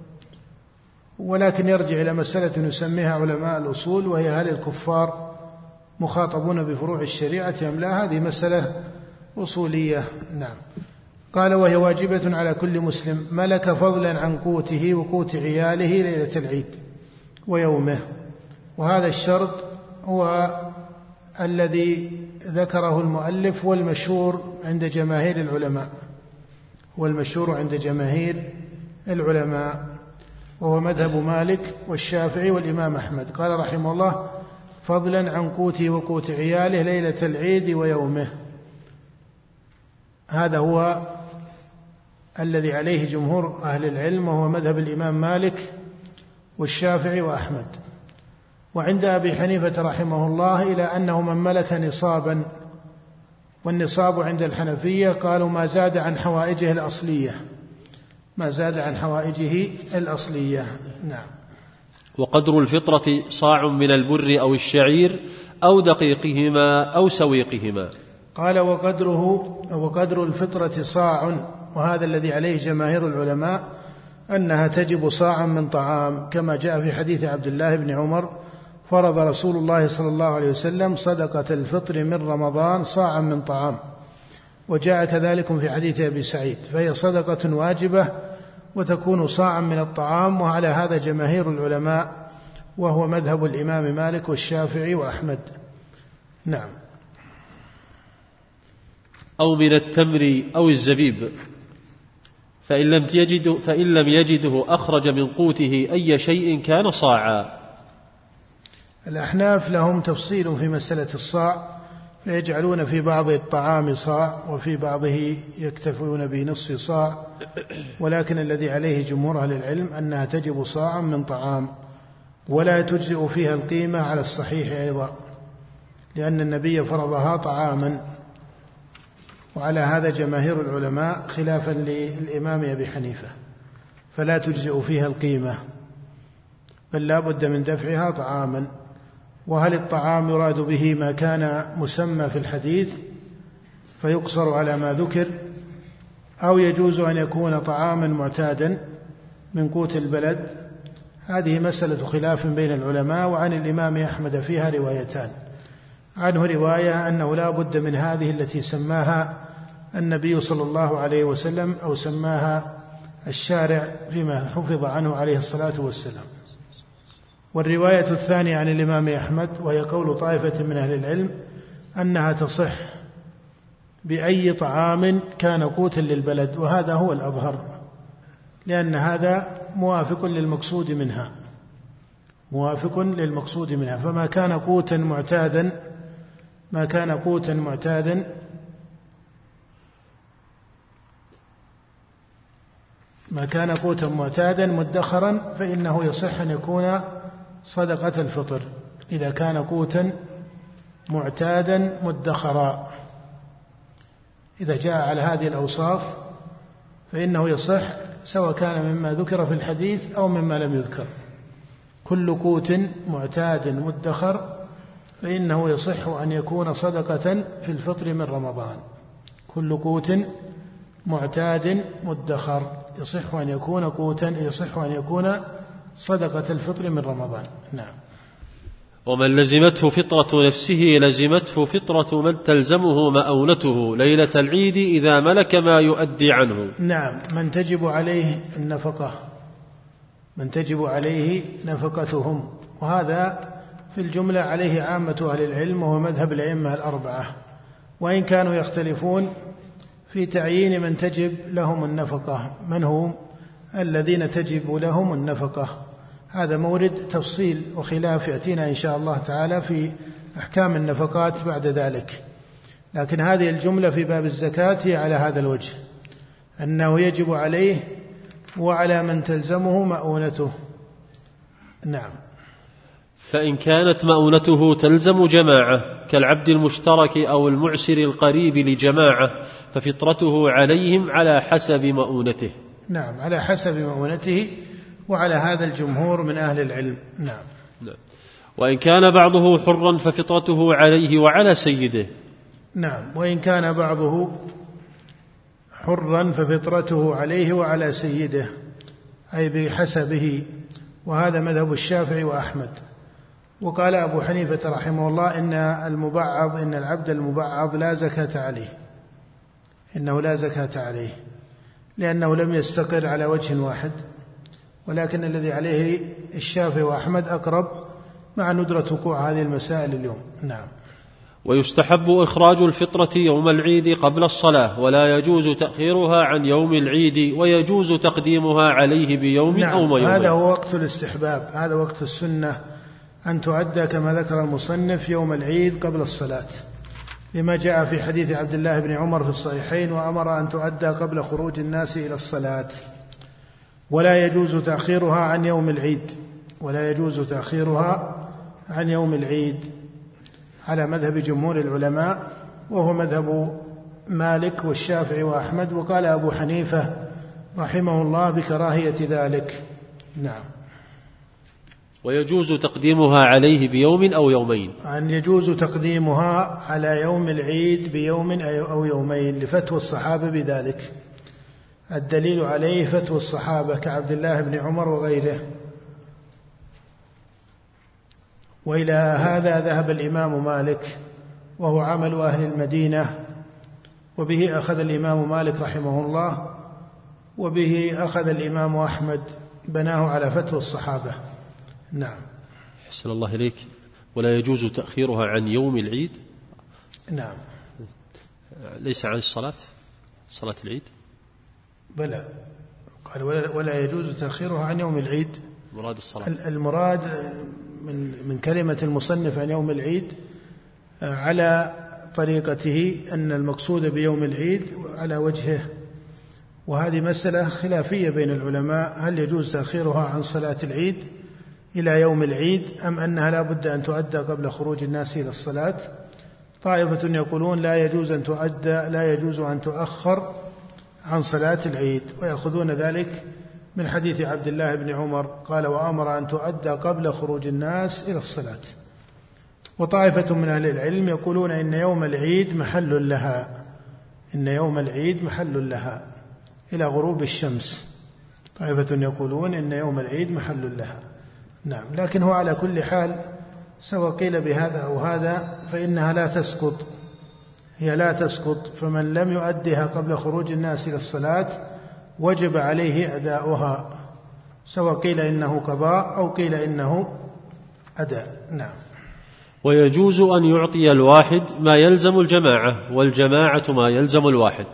[SPEAKER 2] ولكن يرجع إلى مسألة يسميها علماء الأصول، وهي هل الكفار مخاطبون بفروع الشريعة أم لا؟ هذه مسألة أصولية. نعم. قال وهي واجبة على كل مسلم ملك فضلا عن قوته وقوت عياله ليلة العيد ويومه، وهذا الشرط هو الذي ذكره المؤلف والمشهور عند جماهير العلماء والمشهور عند جماهير العلماء وهو مذهب مالك والشافعي والإمام أحمد. قال رحمه الله فضلا عن قوته وقوت عياله ليلة العيد ويومه، هذا هو الذي عليه جمهور أهل العلم، وهو مذهب الإمام مالك والشافعي وأحمد. وعند أبي حنيفة رحمه الله إلى أنه من ملك نصابا، والنصاب عند الحنفية قالوا ما زاد عن حوائجه الأصلية ما زاد عن حوائجه الأصلية. نعم.
[SPEAKER 1] وقدر الفطرة صاع من البر أو الشعير أو دقيقهما أو سويقهما.
[SPEAKER 2] قال وقدره وقدر الفطرة صاع، وهذا الذي عليه جماهير العلماء أنها تجب صاعا من طعام، كما جاء في حديث عبد الله بن عمر فرض رسول الله صلى الله عليه وسلم صدقة الفطر من رمضان صاعا من طعام، وجاء كذلك في حديث أبي سعيد، فهي صدقة واجبة وتكون صاعا من الطعام، وعلى هذا جماهير العلماء وهو مذهب الإمام مالك والشافعي وأحمد. نعم.
[SPEAKER 1] أو من التمر أو الزبيب، فإن لم يجده, فإن لم يجده أخرج من قوته أي شيء كان صاعا.
[SPEAKER 2] الأحناف لهم تفصيل في مسألة الصاع، فيجعلون في بعض الطعام صاع وفي بعضه يكتفون بنصف صاع، ولكن الذي عليه جمهور أهل العلم أنها تجب صاعا من طعام، ولا تجزئ فيها القيمة على الصحيح أيضا، لأن النبي فرضها طعاما، وعلى هذا جماهير العلماء خلافا للإمام أبي حنيفة، فلا تجزئ فيها القيمة بل لا بد من دفعها طعاما. وهل الطعام يراد به ما كان مسمى في الحديث فيقصر على ما ذكر، أو يجوز أن يكون طعاما معتادا من قوت البلد؟ هذه مسألة خلاف بين العلماء، وعن الإمام أحمد فيها روايتان، عنه رواية أنه لا بد من هذه التي سماها النبي صلى الله عليه وسلم أو سماها الشارع فيما حفظ عنه عليه الصلاة والسلام، والرواية الثانية عن الإمام أحمد وهي قول طائفة من أهل العلم أنها تصح بأي طعام كان قوتا للبلد، وهذا هو الأظهر، لأن هذا موافق للمقصود منها موافق للمقصود منها فما كان قوتا معتادا ما كان قوتا معتادا ما كان قوتا معتادا مدخرا فإنه يصح أن يكون صدقة الفطر، إذا كان قوتا معتادا مدخرا، إذا جاء على هذه الأوصاف فإنه يصح، سواء كان مما ذكر في الحديث أو مما لم يذكر. كل قوت معتاد مدخر فإنه يصح أن يكون صدقة في الفطر من رمضان. كل قوت معتاد مدخر يصح أن يكون قوتا يصح أن يكون صدقة الفطر من رمضان. نعم.
[SPEAKER 1] ومن لزمته فطرة نفسه لزمته فطرة من تلزمه مؤونته ليلة العيد إذا ملك ما يؤدي عنه.
[SPEAKER 2] نعم. من تجب عليه النفقة من تجب عليه نفقتهم، وهذا في الجملة عليه عامة أهل العلم، وهو مذهب الأئمة الأربعة، وإن كانوا يختلفون في تعيين من تجب لهم النفقة، من هم الذين تجب لهم النفقة. هذا مورد تفصيل وخلاف يأتينا إن شاء الله تعالى في أحكام النفقات بعد ذلك، لكن هذه الجملة في باب الزكاة هي على هذا الوجه، أنه يجب عليه وعلى من تلزمه مؤونته. نعم.
[SPEAKER 1] فإن كانت مؤونته تلزم جماعة كالعبد المشترك أو المعسر القريب لجماعة ففطرته عليهم على حسب مؤونته.
[SPEAKER 2] نعم، على حسب مؤونته، وعلى هذا الجمهور من أهل العلم. نعم.
[SPEAKER 1] نعم. وإن كان بعضه حرا ففطرته عليه وعلى سيده.
[SPEAKER 2] نعم، وإن كان بعضه حرا ففطرته عليه وعلى سيده، أي بحسبه، وهذا مذهب الشافعي وأحمد. وقال أبو حنيفة رحمه الله إن المبعض إن العبد المبعض لا زكاة عليه، إنه لا زكاة عليه لأنه لم يستقر على وجه واحد، ولكن الذي عليه الشافعي وأحمد أقرب مع ندرة وقوع هذه المسائل اليوم. نعم.
[SPEAKER 1] ويستحب إخراج الفطرة يوم العيد قبل الصلاة، ولا يجوز تأخيرها عن يوم العيد، ويجوز تقديمها عليه بيوم
[SPEAKER 2] نعم.
[SPEAKER 1] أو يومين.
[SPEAKER 2] هذا هو وقت الاستحباب، هذا وقت السنة أن تؤدى كما ذكر المصنف يوم العيد قبل الصلاة، لما جاء في حديث عبد الله بن عمر في الصحيحين: وأمر أن تؤدى قبل خروج الناس إلى الصلاة. ولا يجوز تأخيرها عن يوم العيد، ولا يجوز تأخيرها عن يوم العيد على مذهب جمهور العلماء، وهو مذهب مالك والشافعي وأحمد. وقال أبو حنيفة رحمه الله بكراهية ذلك. نعم.
[SPEAKER 1] ويجوز تقديمها عليه بيوم أو يومين،
[SPEAKER 2] أن يجوز تقديمها على يوم العيد بيوم أو يومين لفتوى الصحابة بذلك. الدليل عليه فتوى الصحابة كعبد الله بن عمر وغيره. وإلى هذا ذهب الإمام مالك، وهو عمل أهل المدينة، وبه أخذ الإمام مالك رحمه الله، وبه أخذ الإمام أحمد، بناه على فتوى الصحابة. نعم.
[SPEAKER 1] حسن الله إليك. ولا يجوز تأخيرها عن يوم العيد.
[SPEAKER 2] نعم.
[SPEAKER 1] ليس عن الصلاة، صلاة العيد.
[SPEAKER 2] بلى، قال ولا, ولا يجوز تأخيرها عن يوم العيد.
[SPEAKER 1] مراد الصلاة.
[SPEAKER 2] المراد من من كلمة المصنف عن يوم العيد على طريقته أن المقصود بيوم العيد على وجهه، وهذه مسألة خلافية بين العلماء: هل يجوز تأخيرها عن صلاة العيد إلى يوم العيد، أم أنها لا بد أن تؤدى قبل خروج الناس إلى الصلاة؟ طائفة يقولون لا يجوز أن تؤدى لا يجوز أن تؤخر عن صلاة العيد، ويأخذون ذلك من حديث عبد الله بن عمر قال: وأمر أن تؤدى قبل خروج الناس إلى الصلاة. وطائفة من أهل العلم يقولون إن يوم العيد محل لها، إن يوم العيد محل لها إلى غروب الشمس. طائفة يقولون إن يوم العيد محل لها. نعم. لكن هو على كل حال سواء قيل بهذا أو هذا فإنها لا تسقط، هي لا تسقط، فمن لم يؤدها قبل خروج الناس إلى الصلاة وجب عليه أداؤها، سواء قيل إنه قضاء أو قيل إنه أداء. نعم.
[SPEAKER 1] ويجوز أن يعطي الواحد ما يلزم الجماعة، والجماعة ما يلزم الواحد.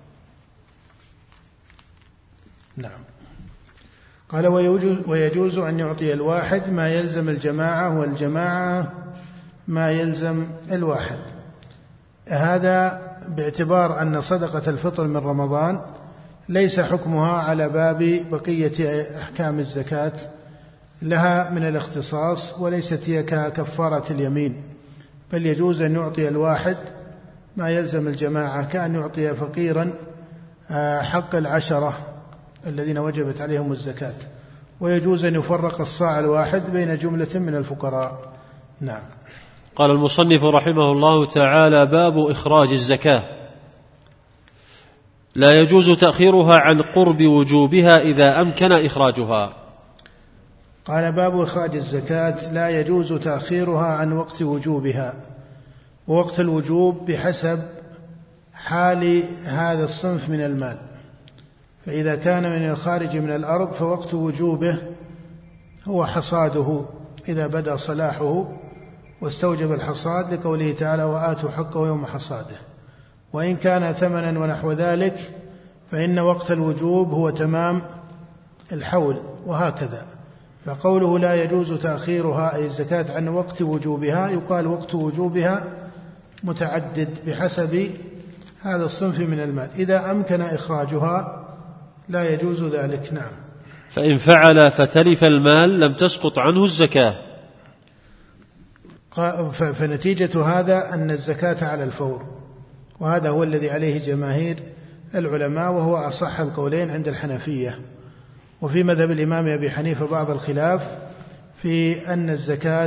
[SPEAKER 2] نعم. قال: ويجوز, ويجوز أن يعطي الواحد ما يلزم الجماعة، والجماعة ما يلزم الواحد. هذا باعتبار أن صدقة الفطر من رمضان ليس حكمها على باب بقية أحكام الزكاة، لها من الاختصاص، وليست هي ككفارة اليمين، بل يجوز أن يعطي الواحد ما يلزم الجماعة، كأن يعطي فقيرا حق العشرة الذين وجبت عليهم الزكاة، ويجوز أن يفرق الصاع الواحد بين جملة من الفقراء. نعم.
[SPEAKER 1] قال المصنف رحمه الله تعالى: باب إخراج الزكاة. لا يجوز تأخيرها عن قرب وجوبها إذا أمكن إخراجها.
[SPEAKER 2] قال: باب إخراج الزكاة لا يجوز تأخيرها عن وقت وجوبها، ووقت الوجوب بحسب حال هذا الصنف من المال، فإذا كان من الخارج من الأرض فوقت وجوبه هو حصاده إذا بدأ صلاحه واستوجب الحصاد لقوله تعالى وآتوا حقه يوم حصاده. وإن كان ثمنا ونحو ذلك فإن وقت الوجوب هو تمام الحول، وهكذا. فقوله لا يجوز تأخيرها أي الزكاة عن وقت وجوبها، يقال وقت وجوبها متعدد بحسب هذا الصنف من المال، إذا أمكن إخراجها لا يجوز ذلك. نعم.
[SPEAKER 1] فإن فعل فتلف المال لم تسقط عنه الزكاة.
[SPEAKER 2] فنتيجة هذا أن الزكاة على الفور، وهذا هو الذي عليه جماهير العلماء، وهو أصح القولين عند الحنفية. وفي مذهب الإمام أبي حنيفة بعض الخلاف في أن الزكاة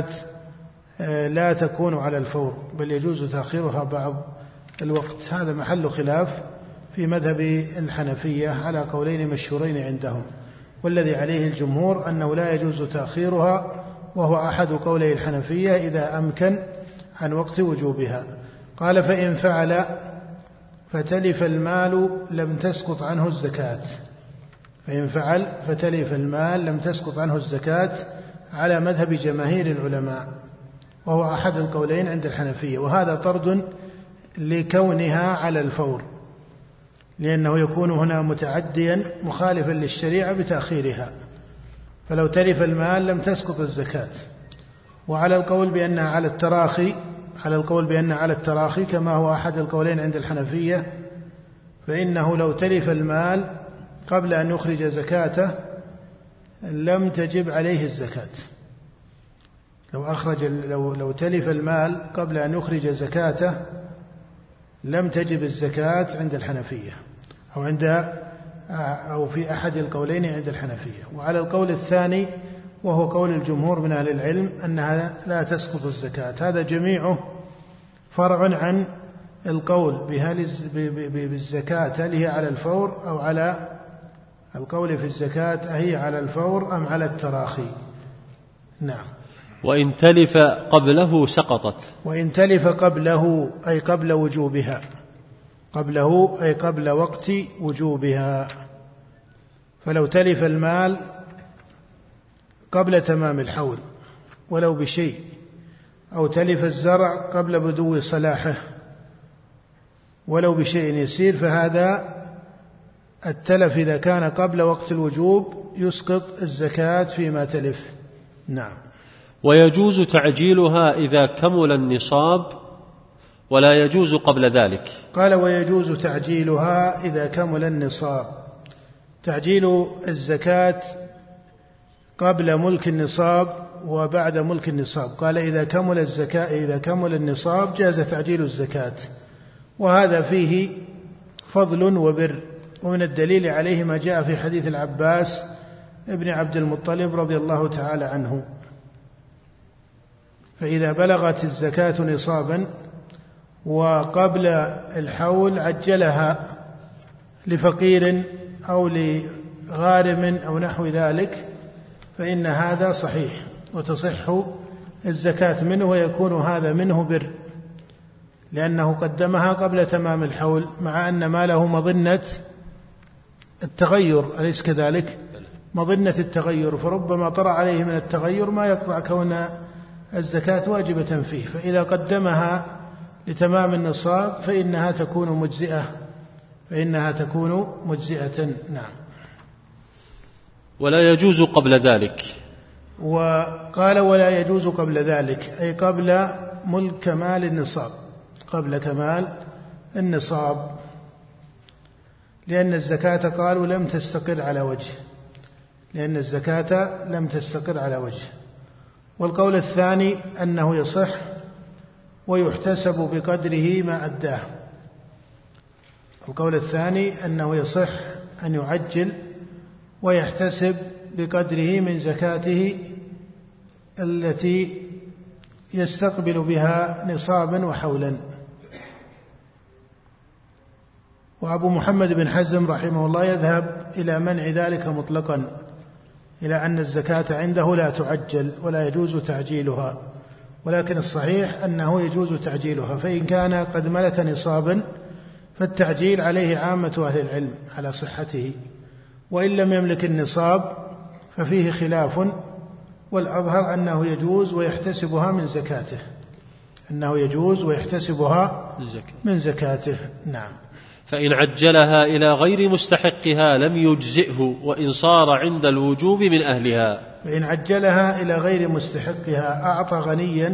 [SPEAKER 2] لا تكون على الفور بل يجوز تأخيرها بعض الوقت، هذا محل خلاف في مذهب الحنفية على قولين مشهورين عندهم، والذي عليه الجمهور أنه لا يجوز تأخيرها، وهو أحد قولي الحنفية إذا أمكن عن وقت وجوبها. قال فإن فعل فتلف المال لم تسقط عنه الزكاة. فإن فعل فتلف المال لم تسقط عنه الزكاة على مذهب جماهير العلماء، وهو أحد القولين عند الحنفية، وهذا طرد لكونها على الفور، لأنه يكون هنا متعديا مخالفا للشريعة بتأخيرها، فلو تلف المال لم تسقط الزكاة. وعلى القول بأنها على التراخي على القول بأنها على التراخي كما هو أحد القولين عند الحنفية، فإنه لو تلف المال قبل أن يخرج زكاته لم تجب عليه الزكاة. لو أخرج لو لو تلف المال قبل أن يخرج زكاته لم تجب الزكاة عند الحنفية، أو عند أو في أحد القولين عند الحنفية. وعلى القول الثاني وهو قول الجمهور من أهل العلم أنها لا تسقط الزكاة، هذا جميعه فرع عن القول بالزكاة هل هي على الفور أو على القول في الزكاة هي على الفور أم على التراخي. نعم.
[SPEAKER 1] وإن تلف قبله سقطت.
[SPEAKER 2] وإن تلف قبله أي قبل وجوبها، قبله أي قبل وقت وجوبها. فلو تلف المال قبل تمام الحول ولو بشيء، أو تلف الزرع قبل بدو صلاحه ولو بشيء يسير، فهذا التلف إذا كان قبل وقت الوجوب يسقط الزكاة فيما تلف. نعم.
[SPEAKER 1] ويجوز تعجيلها إذا كمل النصاب ولا يجوز قبل ذلك.
[SPEAKER 2] قال ويجوز تعجيلها إذا كمل النصاب. تعجيل الزكاة قبل ملك النصاب وبعد ملك النصاب. قال إذا كمل الزكاة إذا كمل النصاب جاز تعجيل الزكاة، وهذا فيه فضل وبر. ومن الدليل عليه ما جاء في حديث العباس ابن عبد المطلب رضي الله تعالى عنه، فإذا بلغت الزكاة نصابا وقبل الحول عجلها لفقير أو لغارم أو نحو ذلك فإن هذا صحيح وتصح الزكاة منه، ويكون هذا منه بر، لأنه قدمها قبل تمام الحول، مع أن ما له مظنة التغير، أليس كذلك؟ مظنة التغير، فربما طرأ عليه من التغير ما يقطع كون الزكاة واجبة فيه، فإذا قدمها لتمام النصاب فإنها تكون مجزئة فإنها تكون مجزئة. نعم.
[SPEAKER 1] ولا يجوز قبل ذلك.
[SPEAKER 2] وقال ولا يجوز قبل ذلك أي قبل ملك كمال النصاب، قبل كمال النصاب، لأن الزكاة قالوا لم تستقر على وجه لأن الزكاة لم تستقر على وجه. والقول الثاني أنه يصح ويحتسب بقدره ما أداه. القول الثاني أنه يصح أن يعجل ويحتسب بقدره من زكاته التي يستقبل بها نصابا وحولا. وأبو محمد بن حزم رحمه الله يذهب إلى منع ذلك مطلقا، إلى أن الزكاة عنده لا تعجل ولا يجوز تعجيلها، ولكن الصحيح أنه يجوز تعجيلها، فإن كان قد ملك نصابا فالتعجيل عليه عامة أهل العلم على صحته، وإن لم يملك النصاب ففيه خلاف، والأظهر أنه يجوز ويحتسبها من زكاته. أنه يجوز ويحتسبها من زكاته. نعم.
[SPEAKER 1] فإن عجلها إلى غير مستحقها لم يجزئه وإن صار عند الوجوب من أهلها.
[SPEAKER 2] فإن عجلها إلى غير مستحقها، أعطى غنيا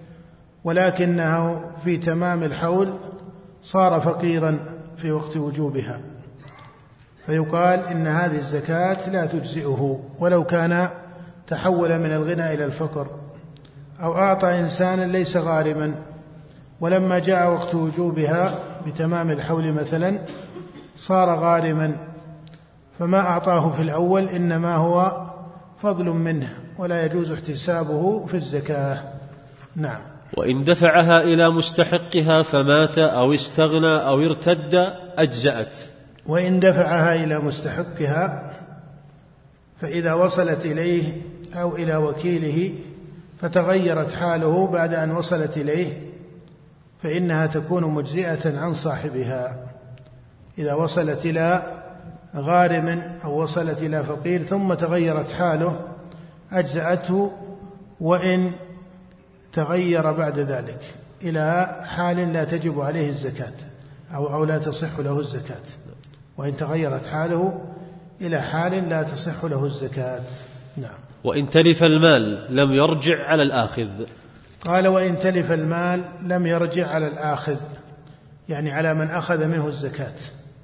[SPEAKER 2] ولكنه في تمام الحول صار فقيرا في وقت وجوبها، فيقال إن هذه الزكاة لا تجزئه ولو كان تحول من الغنى إلى الفقر. أو أعطى إنسانا ليس غارما ولما جاء وقت وجوبها بتمام الحول مثلا صار غارما، فما أعطاه في الأول إنما هو فضل منه ولا يجوز احتسابه في الزكاة. نعم.
[SPEAKER 1] وإن دفعها إلى مستحقها فمات أو استغنى أو ارتد أجزأت.
[SPEAKER 2] وإن دفعها إلى مستحقها، فإذا وصلت إليه أو إلى وكيله فتغيرت حاله بعد أن وصلت إليه فإنها تكون مجزئة عن صاحبها. إذا وصلت إلى غارم أو وصلت إلى فقير ثم تغيرت حاله أجزأته، وإن تغير بعد ذلك إلى حال لا تجب عليه الزكاة أو, أو لا تصح له الزكاة. وإن تغيرت حاله إلى حال لا تصح له الزكاة. نعم.
[SPEAKER 1] وإن تلف المال لم يرجع على الآخذ.
[SPEAKER 2] قال وإن تلف المال لم يرجع على الآخذ، يعني على من أخذ منه الزكاة.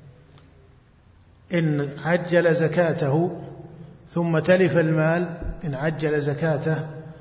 [SPEAKER 2] إن عجل زكاته ثم تلف المال، إن عجل زكاته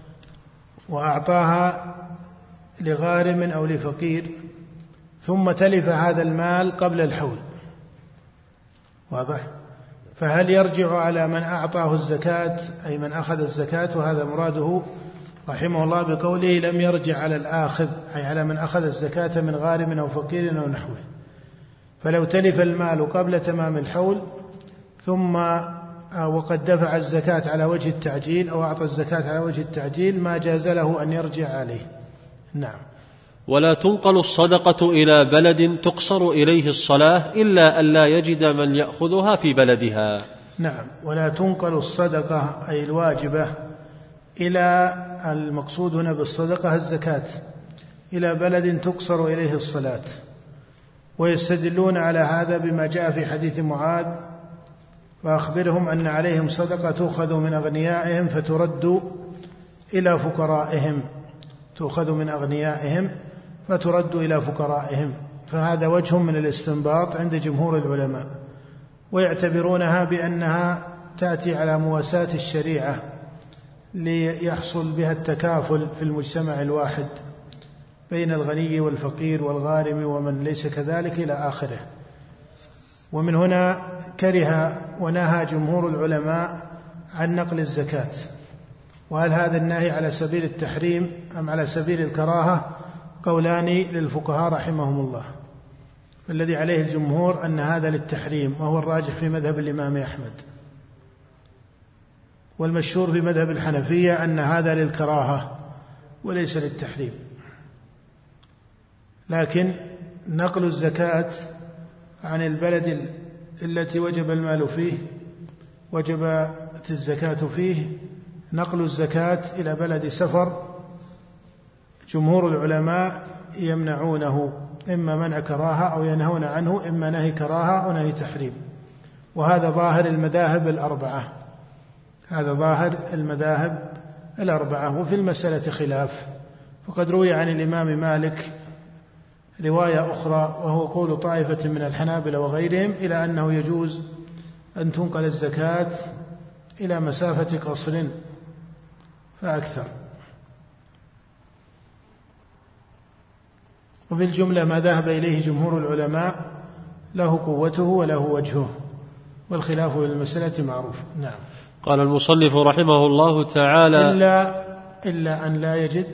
[SPEAKER 2] وأعطاها لغارم أو لفقير ثم تلف هذا المال قبل الحول، واضح؟ فهل يرجع على من أعطاه الزكاة أي من أخذ الزكاة؟ وهذا مراده رحمه الله بقوله لم يرجع على الآخذ، أي على من أخذ الزكاة من غارم أو فقير أو نحوه. فلو تلف المال قبل تمام الحول ثم وقد دفع الزكاة على وجه التعجيل أو أعطى الزكاة على وجه التعجيل ما جاز له أن يرجع عليه. نعم.
[SPEAKER 1] ولا تنقل الصدقة إلى بلد تقصر إليه الصلاة إلا أن لا يجد من يأخذها في بلدها.
[SPEAKER 2] نعم. ولا تنقل الصدقة أي الواجبة إلى، المقصود هنا بالصدقة الزكاة، إلى بلد تقصر إليه الصلاة. ويستدلون على هذا بما جاء في حديث معاذ فأخبرهم أن عليهم صدقة تؤخذ من أغنيائهم فترد إلى فقرائهم، تؤخذ من أغنيائهم فترد إلى فقرائهم. فهذا وجه من الاستنباط عند جمهور العلماء، ويعتبرونها بأنها تأتي على مواساة الشريعة ليحصل بها التكافل في المجتمع الواحد بين الغني والفقير والغارم ومن ليس كذلك إلى آخره. ومن هنا كره ونهى جمهور العلماء عن نقل الزكاة. وهل هذا النهي على سبيل التحريم أم على سبيل الكراهة؟ قولان للفقهاء رحمهم الله. فالذي عليه الجمهور أن هذا للتحريم، وهو الراجح في مذهب الإمام أحمد. والمشهور في مذهب الحنفية أن هذا للكراهة وليس للتحريم. لكن نقل الزكاة عن البلد التي وجب المال فيه وجبت الزكاة فيه، نقل الزكاة إلى بلد سفر جمهور العلماء يمنعونه، إما منع كراهة أو ينهون عنه، إما نهي كراهة أو نهي تحريم. وهذا ظاهر المذاهب الأربعة، هذا ظاهر المذاهب الأربعة. وفي المسألة خلاف، فقد روي عن الإمام مالك رواية أخرى وهو قول طائفة من الحنابلة وغيرهم إلى أنه يجوز أن تنقل الزكاة إلى مسافة قصر فأكثر. وفي الجملة ما ذهب إليه جمهور العلماء له قوته وله وجهه، والخلاف في المسألة معروف. نعم.
[SPEAKER 1] قال المصنف رحمه الله تعالى
[SPEAKER 2] إلا, إلا أن لا يجد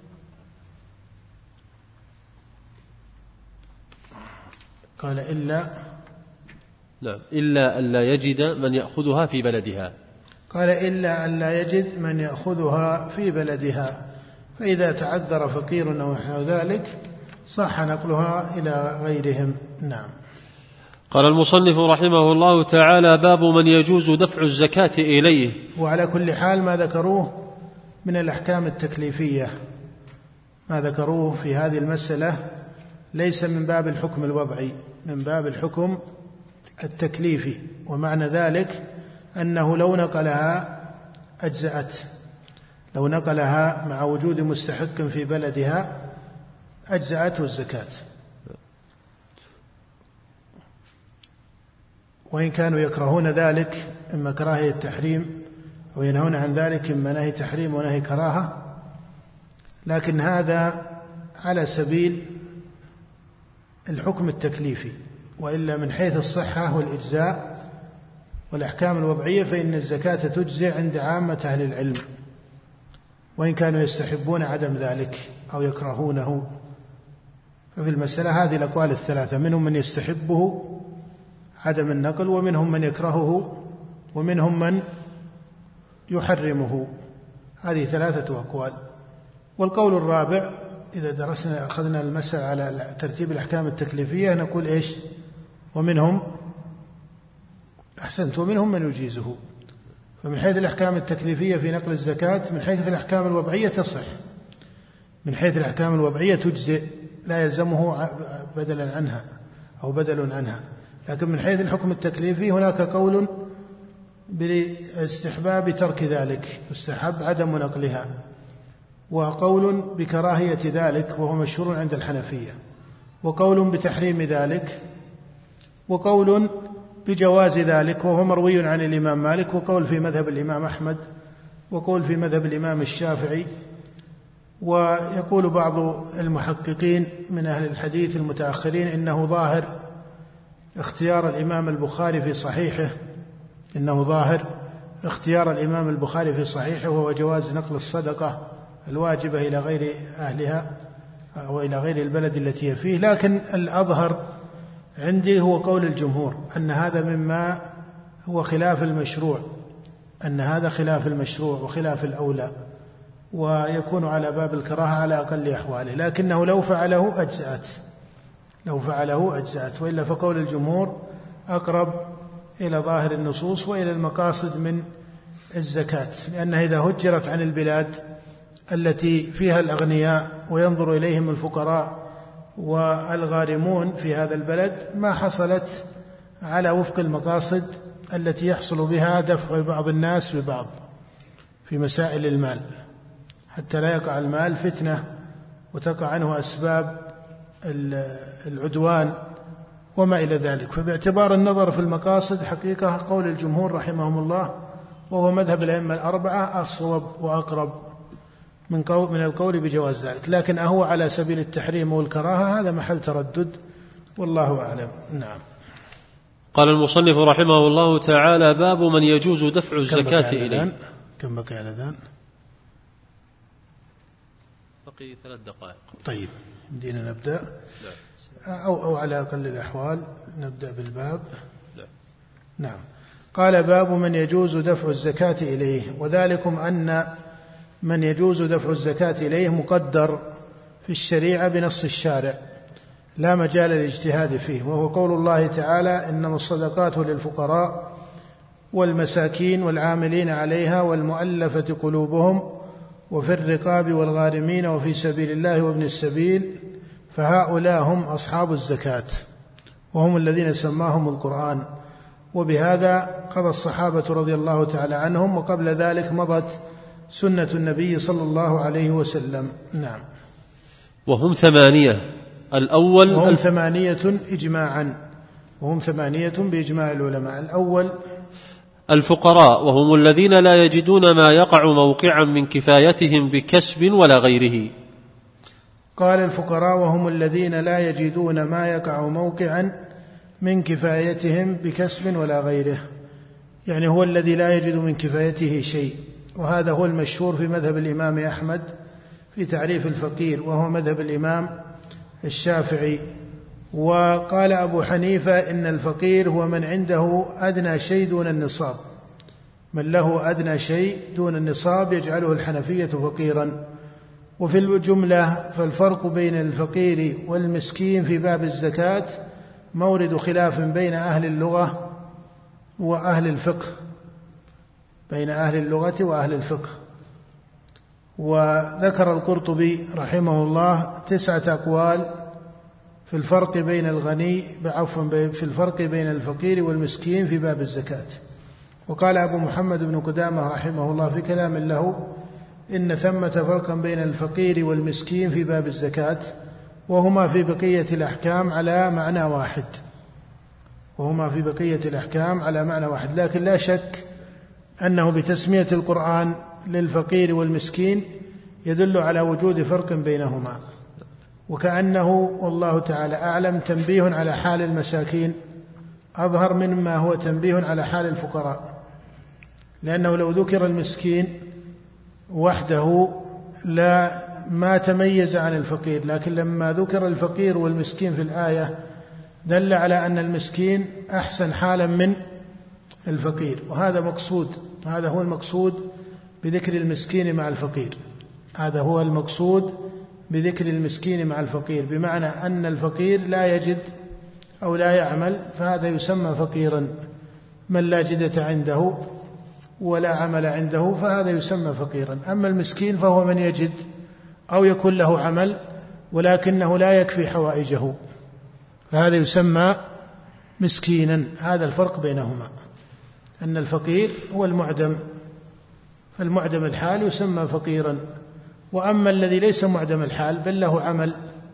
[SPEAKER 2] قال إلا
[SPEAKER 1] لا إلا أن لا يجد من يأخذها في بلدها.
[SPEAKER 2] قال إلا أن لا يجد من يأخذها في بلدها، فإذا تعذر فقير أو نحو ذلك صح نقلها إلى غيرهم. نعم.
[SPEAKER 1] قال المصنف رحمه الله تعالى باب من يجوز دفع الزكاة إليه.
[SPEAKER 2] وعلى كل حال ما ذكروه من الأحكام التكليفية ما ذكروه في هذه المسألة ليس من باب الحكم الوضعي، من باب الحكم التكليفي، ومعنى ذلك أنه لو نقلها أجزأت، لو نقلها مع وجود مستحق في بلدها أجزأته الزكاة، وإن كانوا يكرهون ذلك إما كراهية التحريم أو ينهون عن ذلك إما نهي تحريم ونهي كراهة، لكن هذا على سبيل الحكم التكليفي، وإلا من حيث الصحة والإجزاء والأحكام الوضعية فإن الزكاة تجزي عند عامة أهل العلم، وإن كانوا يستحبون عدم ذلك أو يكرهونه. ففي المسألة هذه الأقوال الثلاثة، منهم من يستحبه عدم النقل، ومنهم من يكرهه، ومنهم من يحرمه. هذه ثلاثة أقوال. والقول الرابع إذا درسنا أخذنا المسألة على ترتيب الأحكام التكليفية نقول إيش؟ ومنهم أحسنت ومنهم من يجيزه. فمن حيث الأحكام التكليفية في نقل الزكاة، من حيث الأحكام الوضعية تصح، من حيث الأحكام الوضعية تجزئ لا يلزمه بدلا عنها أو بدل عنها، لكن من حيث الحكم التكليفي هناك قول باستحباب ترك ذلك، يستحب عدم نقلها، وقول بكراهية ذلك وهو مشهور عند الحنفية، وقول بتحريم ذلك، وقول بجواز ذلك وهو مروي عن الإمام مالك، وقول في مذهب الإمام أحمد، وقول في مذهب الإمام الشافعي. ويقول بعض المحققين من أهل الحديث المتأخرين إنه ظاهر اختيار الإمام البخاري في صحيحه، إنه ظاهر اختيار الإمام البخاري في صحيحه وهو جواز نقل الصدقة الواجبة إلى غير أهلها أو إلى غير البلد التي هي فيه، لكن الأظهر عندي هو قول الجمهور أن هذا مما هو خلاف المشروع، أن هذا خلاف المشروع وخلاف الأولى، ويكون على باب الكراهة على أقل أحواله، لكنه لو فعله أجزأت، لو فعله أجزأت، وإلا فقول الجمهور أقرب إلى ظاهر النصوص وإلى المقاصد من الزكاة، لأنها إذا هجرت عن البلاد التي فيها الأغنياء وينظر إليهم الفقراء والغارمون في هذا البلد ما حصلت على وفق المقاصد التي يحصل بها دفع بعض الناس ببعض في مسائل المال، حتى لا يقع المال فتنة وتقع عنه أسباب العدوان وما إلى ذلك. فباعتبار النظر في المقاصد حقيقة قول الجمهور رحمهم الله وهو مذهب الأئمة الأربعة أصوب وأقرب من قول من القول بجواز ذلك، لكن أهو على سبيل التحريم والكراهة هذا محل تردد والله أعلم. نعم.
[SPEAKER 1] قال المصنف رحمه الله تعالى: باب من يجوز دفع الزكاة إليه.
[SPEAKER 2] كم بقي على الأذان؟
[SPEAKER 1] بقي ثلاث دقائق.
[SPEAKER 2] طيب بدينا نبدأ أو, أو على أقل الأحوال نبدأ بالباب. لا. نعم. قال: باب من يجوز دفع الزكاة إليه، وذلكم أن من يجوز دفع الزكاة إليه مقدر في الشريعة بنص الشارع لا مجال للاجتهاد فيه، وهو قول الله تعالى: إنما الصدقات للفقراء والمساكين والعاملين عليها والمؤلفة قلوبهم وفي الرقاب والغارمين وفي سبيل الله وابن السبيل فهؤلاء هم أصحاب الزكاة وهم الذين سماهم القرآن. وبهذا قضى الصحابة رضي الله تعالى عنهم، وقبل ذلك مضت سنة النبي صلى الله عليه وسلم. نعم.
[SPEAKER 1] وهم ثمانية. الأول
[SPEAKER 2] وهم ثمانية إجماعا، وهم ثمانية بإجماع العلماء. الأول
[SPEAKER 1] الفقراء، وهم الذين لا يجدون ما يقع موقعا من كفايتهم بكسب ولا غيره.
[SPEAKER 2] قال: الفقراء وهم الذين لا يجدون ما يقع موقعا من كفايتهم بكسب ولا غيره، يعني هو الذي لا يجد من كفايته شيء، وهذا هو المشهور في مذهب الإمام أحمد في تعريف الفقير، وهو مذهب الإمام الشافعي. وقال أبو حنيفة إن الفقير هو من عنده أدنى شيء دون النصاب، من له أدنى شيء دون النصاب يجعله الحنفية فقيرا. وفي الجملة فالفرق بين الفقير والمسكين في باب الزكاة مورد خلاف بين أهل اللغة وأهل الفقه، بين أهل اللغة وأهل الفقه. وذكر القرطبي رحمه الله تسعة أقوال في الفرق بين الغني عفوا في الفرق بين الفقير والمسكين في باب الزكاة. وقال أبو محمد بن قدامة رحمه الله في كلام له إن ثمة فرقا بين الفقير والمسكين في باب الزكاة، وهما في بقية الأحكام على معنى واحد وهما في بقية الأحكام على معنى واحد لكن لا شك أنه بتسمية القرآن للفقير والمسكين يدل على وجود فرق بينهما، وكأنه والله تعالى أعلم تنبيه على حال المساكين أظهر مما هو تنبيه على حال الفقراء، لأنه لو ذكر المسكين وحده لا ما تميز عن الفقير، لكن لما ذكر الفقير والمسكين في الآية دل على أن المسكين أحسن حالا من الفقير، وهذا مقصود هذا هو المقصود بذكر المسكين مع الفقير هذا هو المقصود بذكر المسكين مع الفقير، بمعنى أن الفقير لا يجد أو لا يعمل فهذا يسمى فقيرا، من لا جدة عنده ولا عمل عنده فهذا يسمى فقيرا. أما المسكين فهو من يجد أو يكون له عمل ولكنه لا يكفي حوائجه فهذا يسمى مسكينا. هذا الفرق بينهما، أن الفقير هو المعدم، فالمعدم الحال يسمى فقيرا، وأما الذي ليس معدم الحال بل له عمل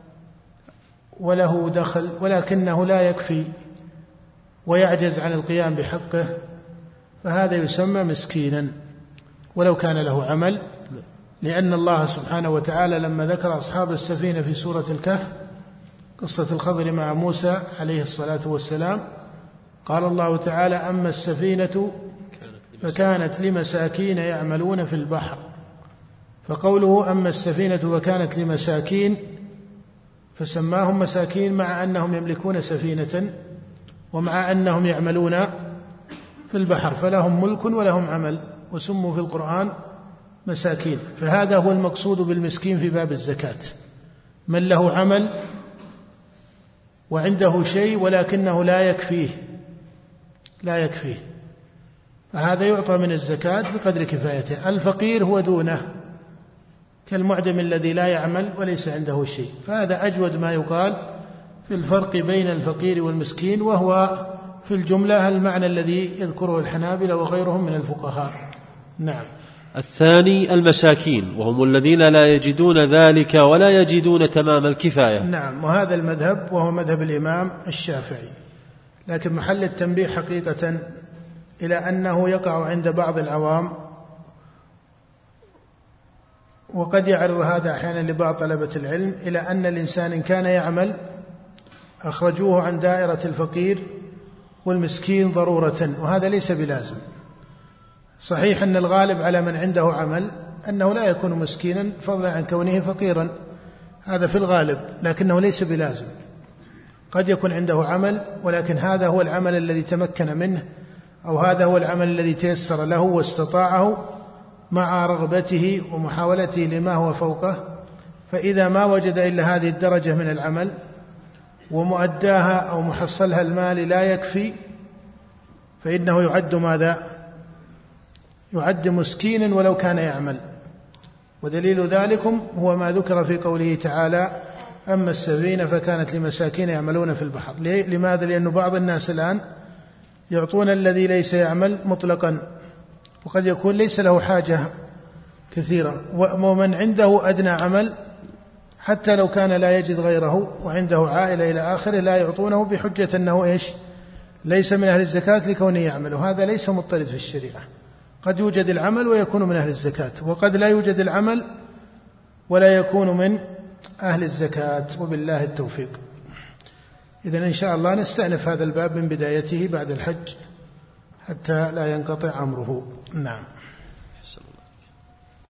[SPEAKER 2] وله دخل ولكنه لا يكفي ويعجز عن القيام بحقه فهذا يسمى مسكينا ولو كان له عمل، لأن الله سبحانه وتعالى لما ذكر أصحاب السفينة في سورة الكهف قصة الخضر مع موسى عليه الصلاة والسلام قال الله تعالى أما السفينة فكانت لمساكين يعملون في البحر، فقوله أما السفينة وكانت لمساكين فسماهم مساكين مع أنهم يملكون سفينة ومع أنهم يعملون في البحر، فلهم ملك ولهم عمل وسموا في القرآن مساكين. فهذا هو المقصود بالمسكين في باب الزكاة، من له عمل وعنده شيء ولكنه لا يكفيه لا يكفيه فهذا يعطى من الزكاة بقدر كفايته. الفقير هو دونه كالمعدم الذي لا يعمل وليس عنده شيء، فهذا أجود ما يقال في الفرق بين الفقير والمسكين، وهو في الجملة المعنى الذي يذكره الحنابلة وغيرهم من الفقهاء. نعم.
[SPEAKER 1] الثاني المساكين وهم الذين لا يجدون ذلك ولا يجدون تمام الكفاية.
[SPEAKER 2] نعم، وهذا المذهب وهو مذهب الإمام الشافعي، لكن محل التنبيه حقيقة إلى أنه يقع عند بعض العوام، وقد يعرض هذا أحيانا لبعض طلبة العلم إلى أن الإنسان إن كان يعمل أخرجوه عن دائرة الفقير والمسكين ضرورة، وهذا ليس بلازم. صحيح أن الغالب على من عنده عمل أنه لا يكون مسكينا فضلا عن كونه فقيرا، هذا في الغالب، لكنه ليس بلازم. قد يكون عنده عمل ولكن هذا هو العمل الذي تمكن منه أو هذا هو العمل الذي تيسر له واستطاعه مع رغبته ومحاولته لما هو فوقه، فإذا ما وجد إلا هذه الدرجة من العمل ومؤداها أو محصلها المال لا يكفي فإنه يعد ماذا؟ يعد مسكينا ولو كان يعمل. ودليل ذلكم هو ما ذكر في قوله تعالى أما السفينة فكانت لمساكين يعملون في البحر. لماذا؟ لأن بعض الناس الآن يعطون الذي ليس يعمل مطلقا، وقد يكون ليس له حاجة كثيرة، ومن عنده أدنى عمل حتى لو كان لا يجد غيره وعنده عائلة إلى آخره لا يعطونه بحجة أنه إيش؟ ليس من أهل الزكاة لكونه يعمل، وهذا ليس مضطرد في الشريعة. قد يوجد العمل ويكون من أهل الزكاة، وقد لا يوجد العمل ولا يكون من أهل الزكاة، وبالله التوفيق. إذن إن شاء الله نستأنف هذا الباب من بدايته بعد الحج حتى لا ينقطع أمره. نعم.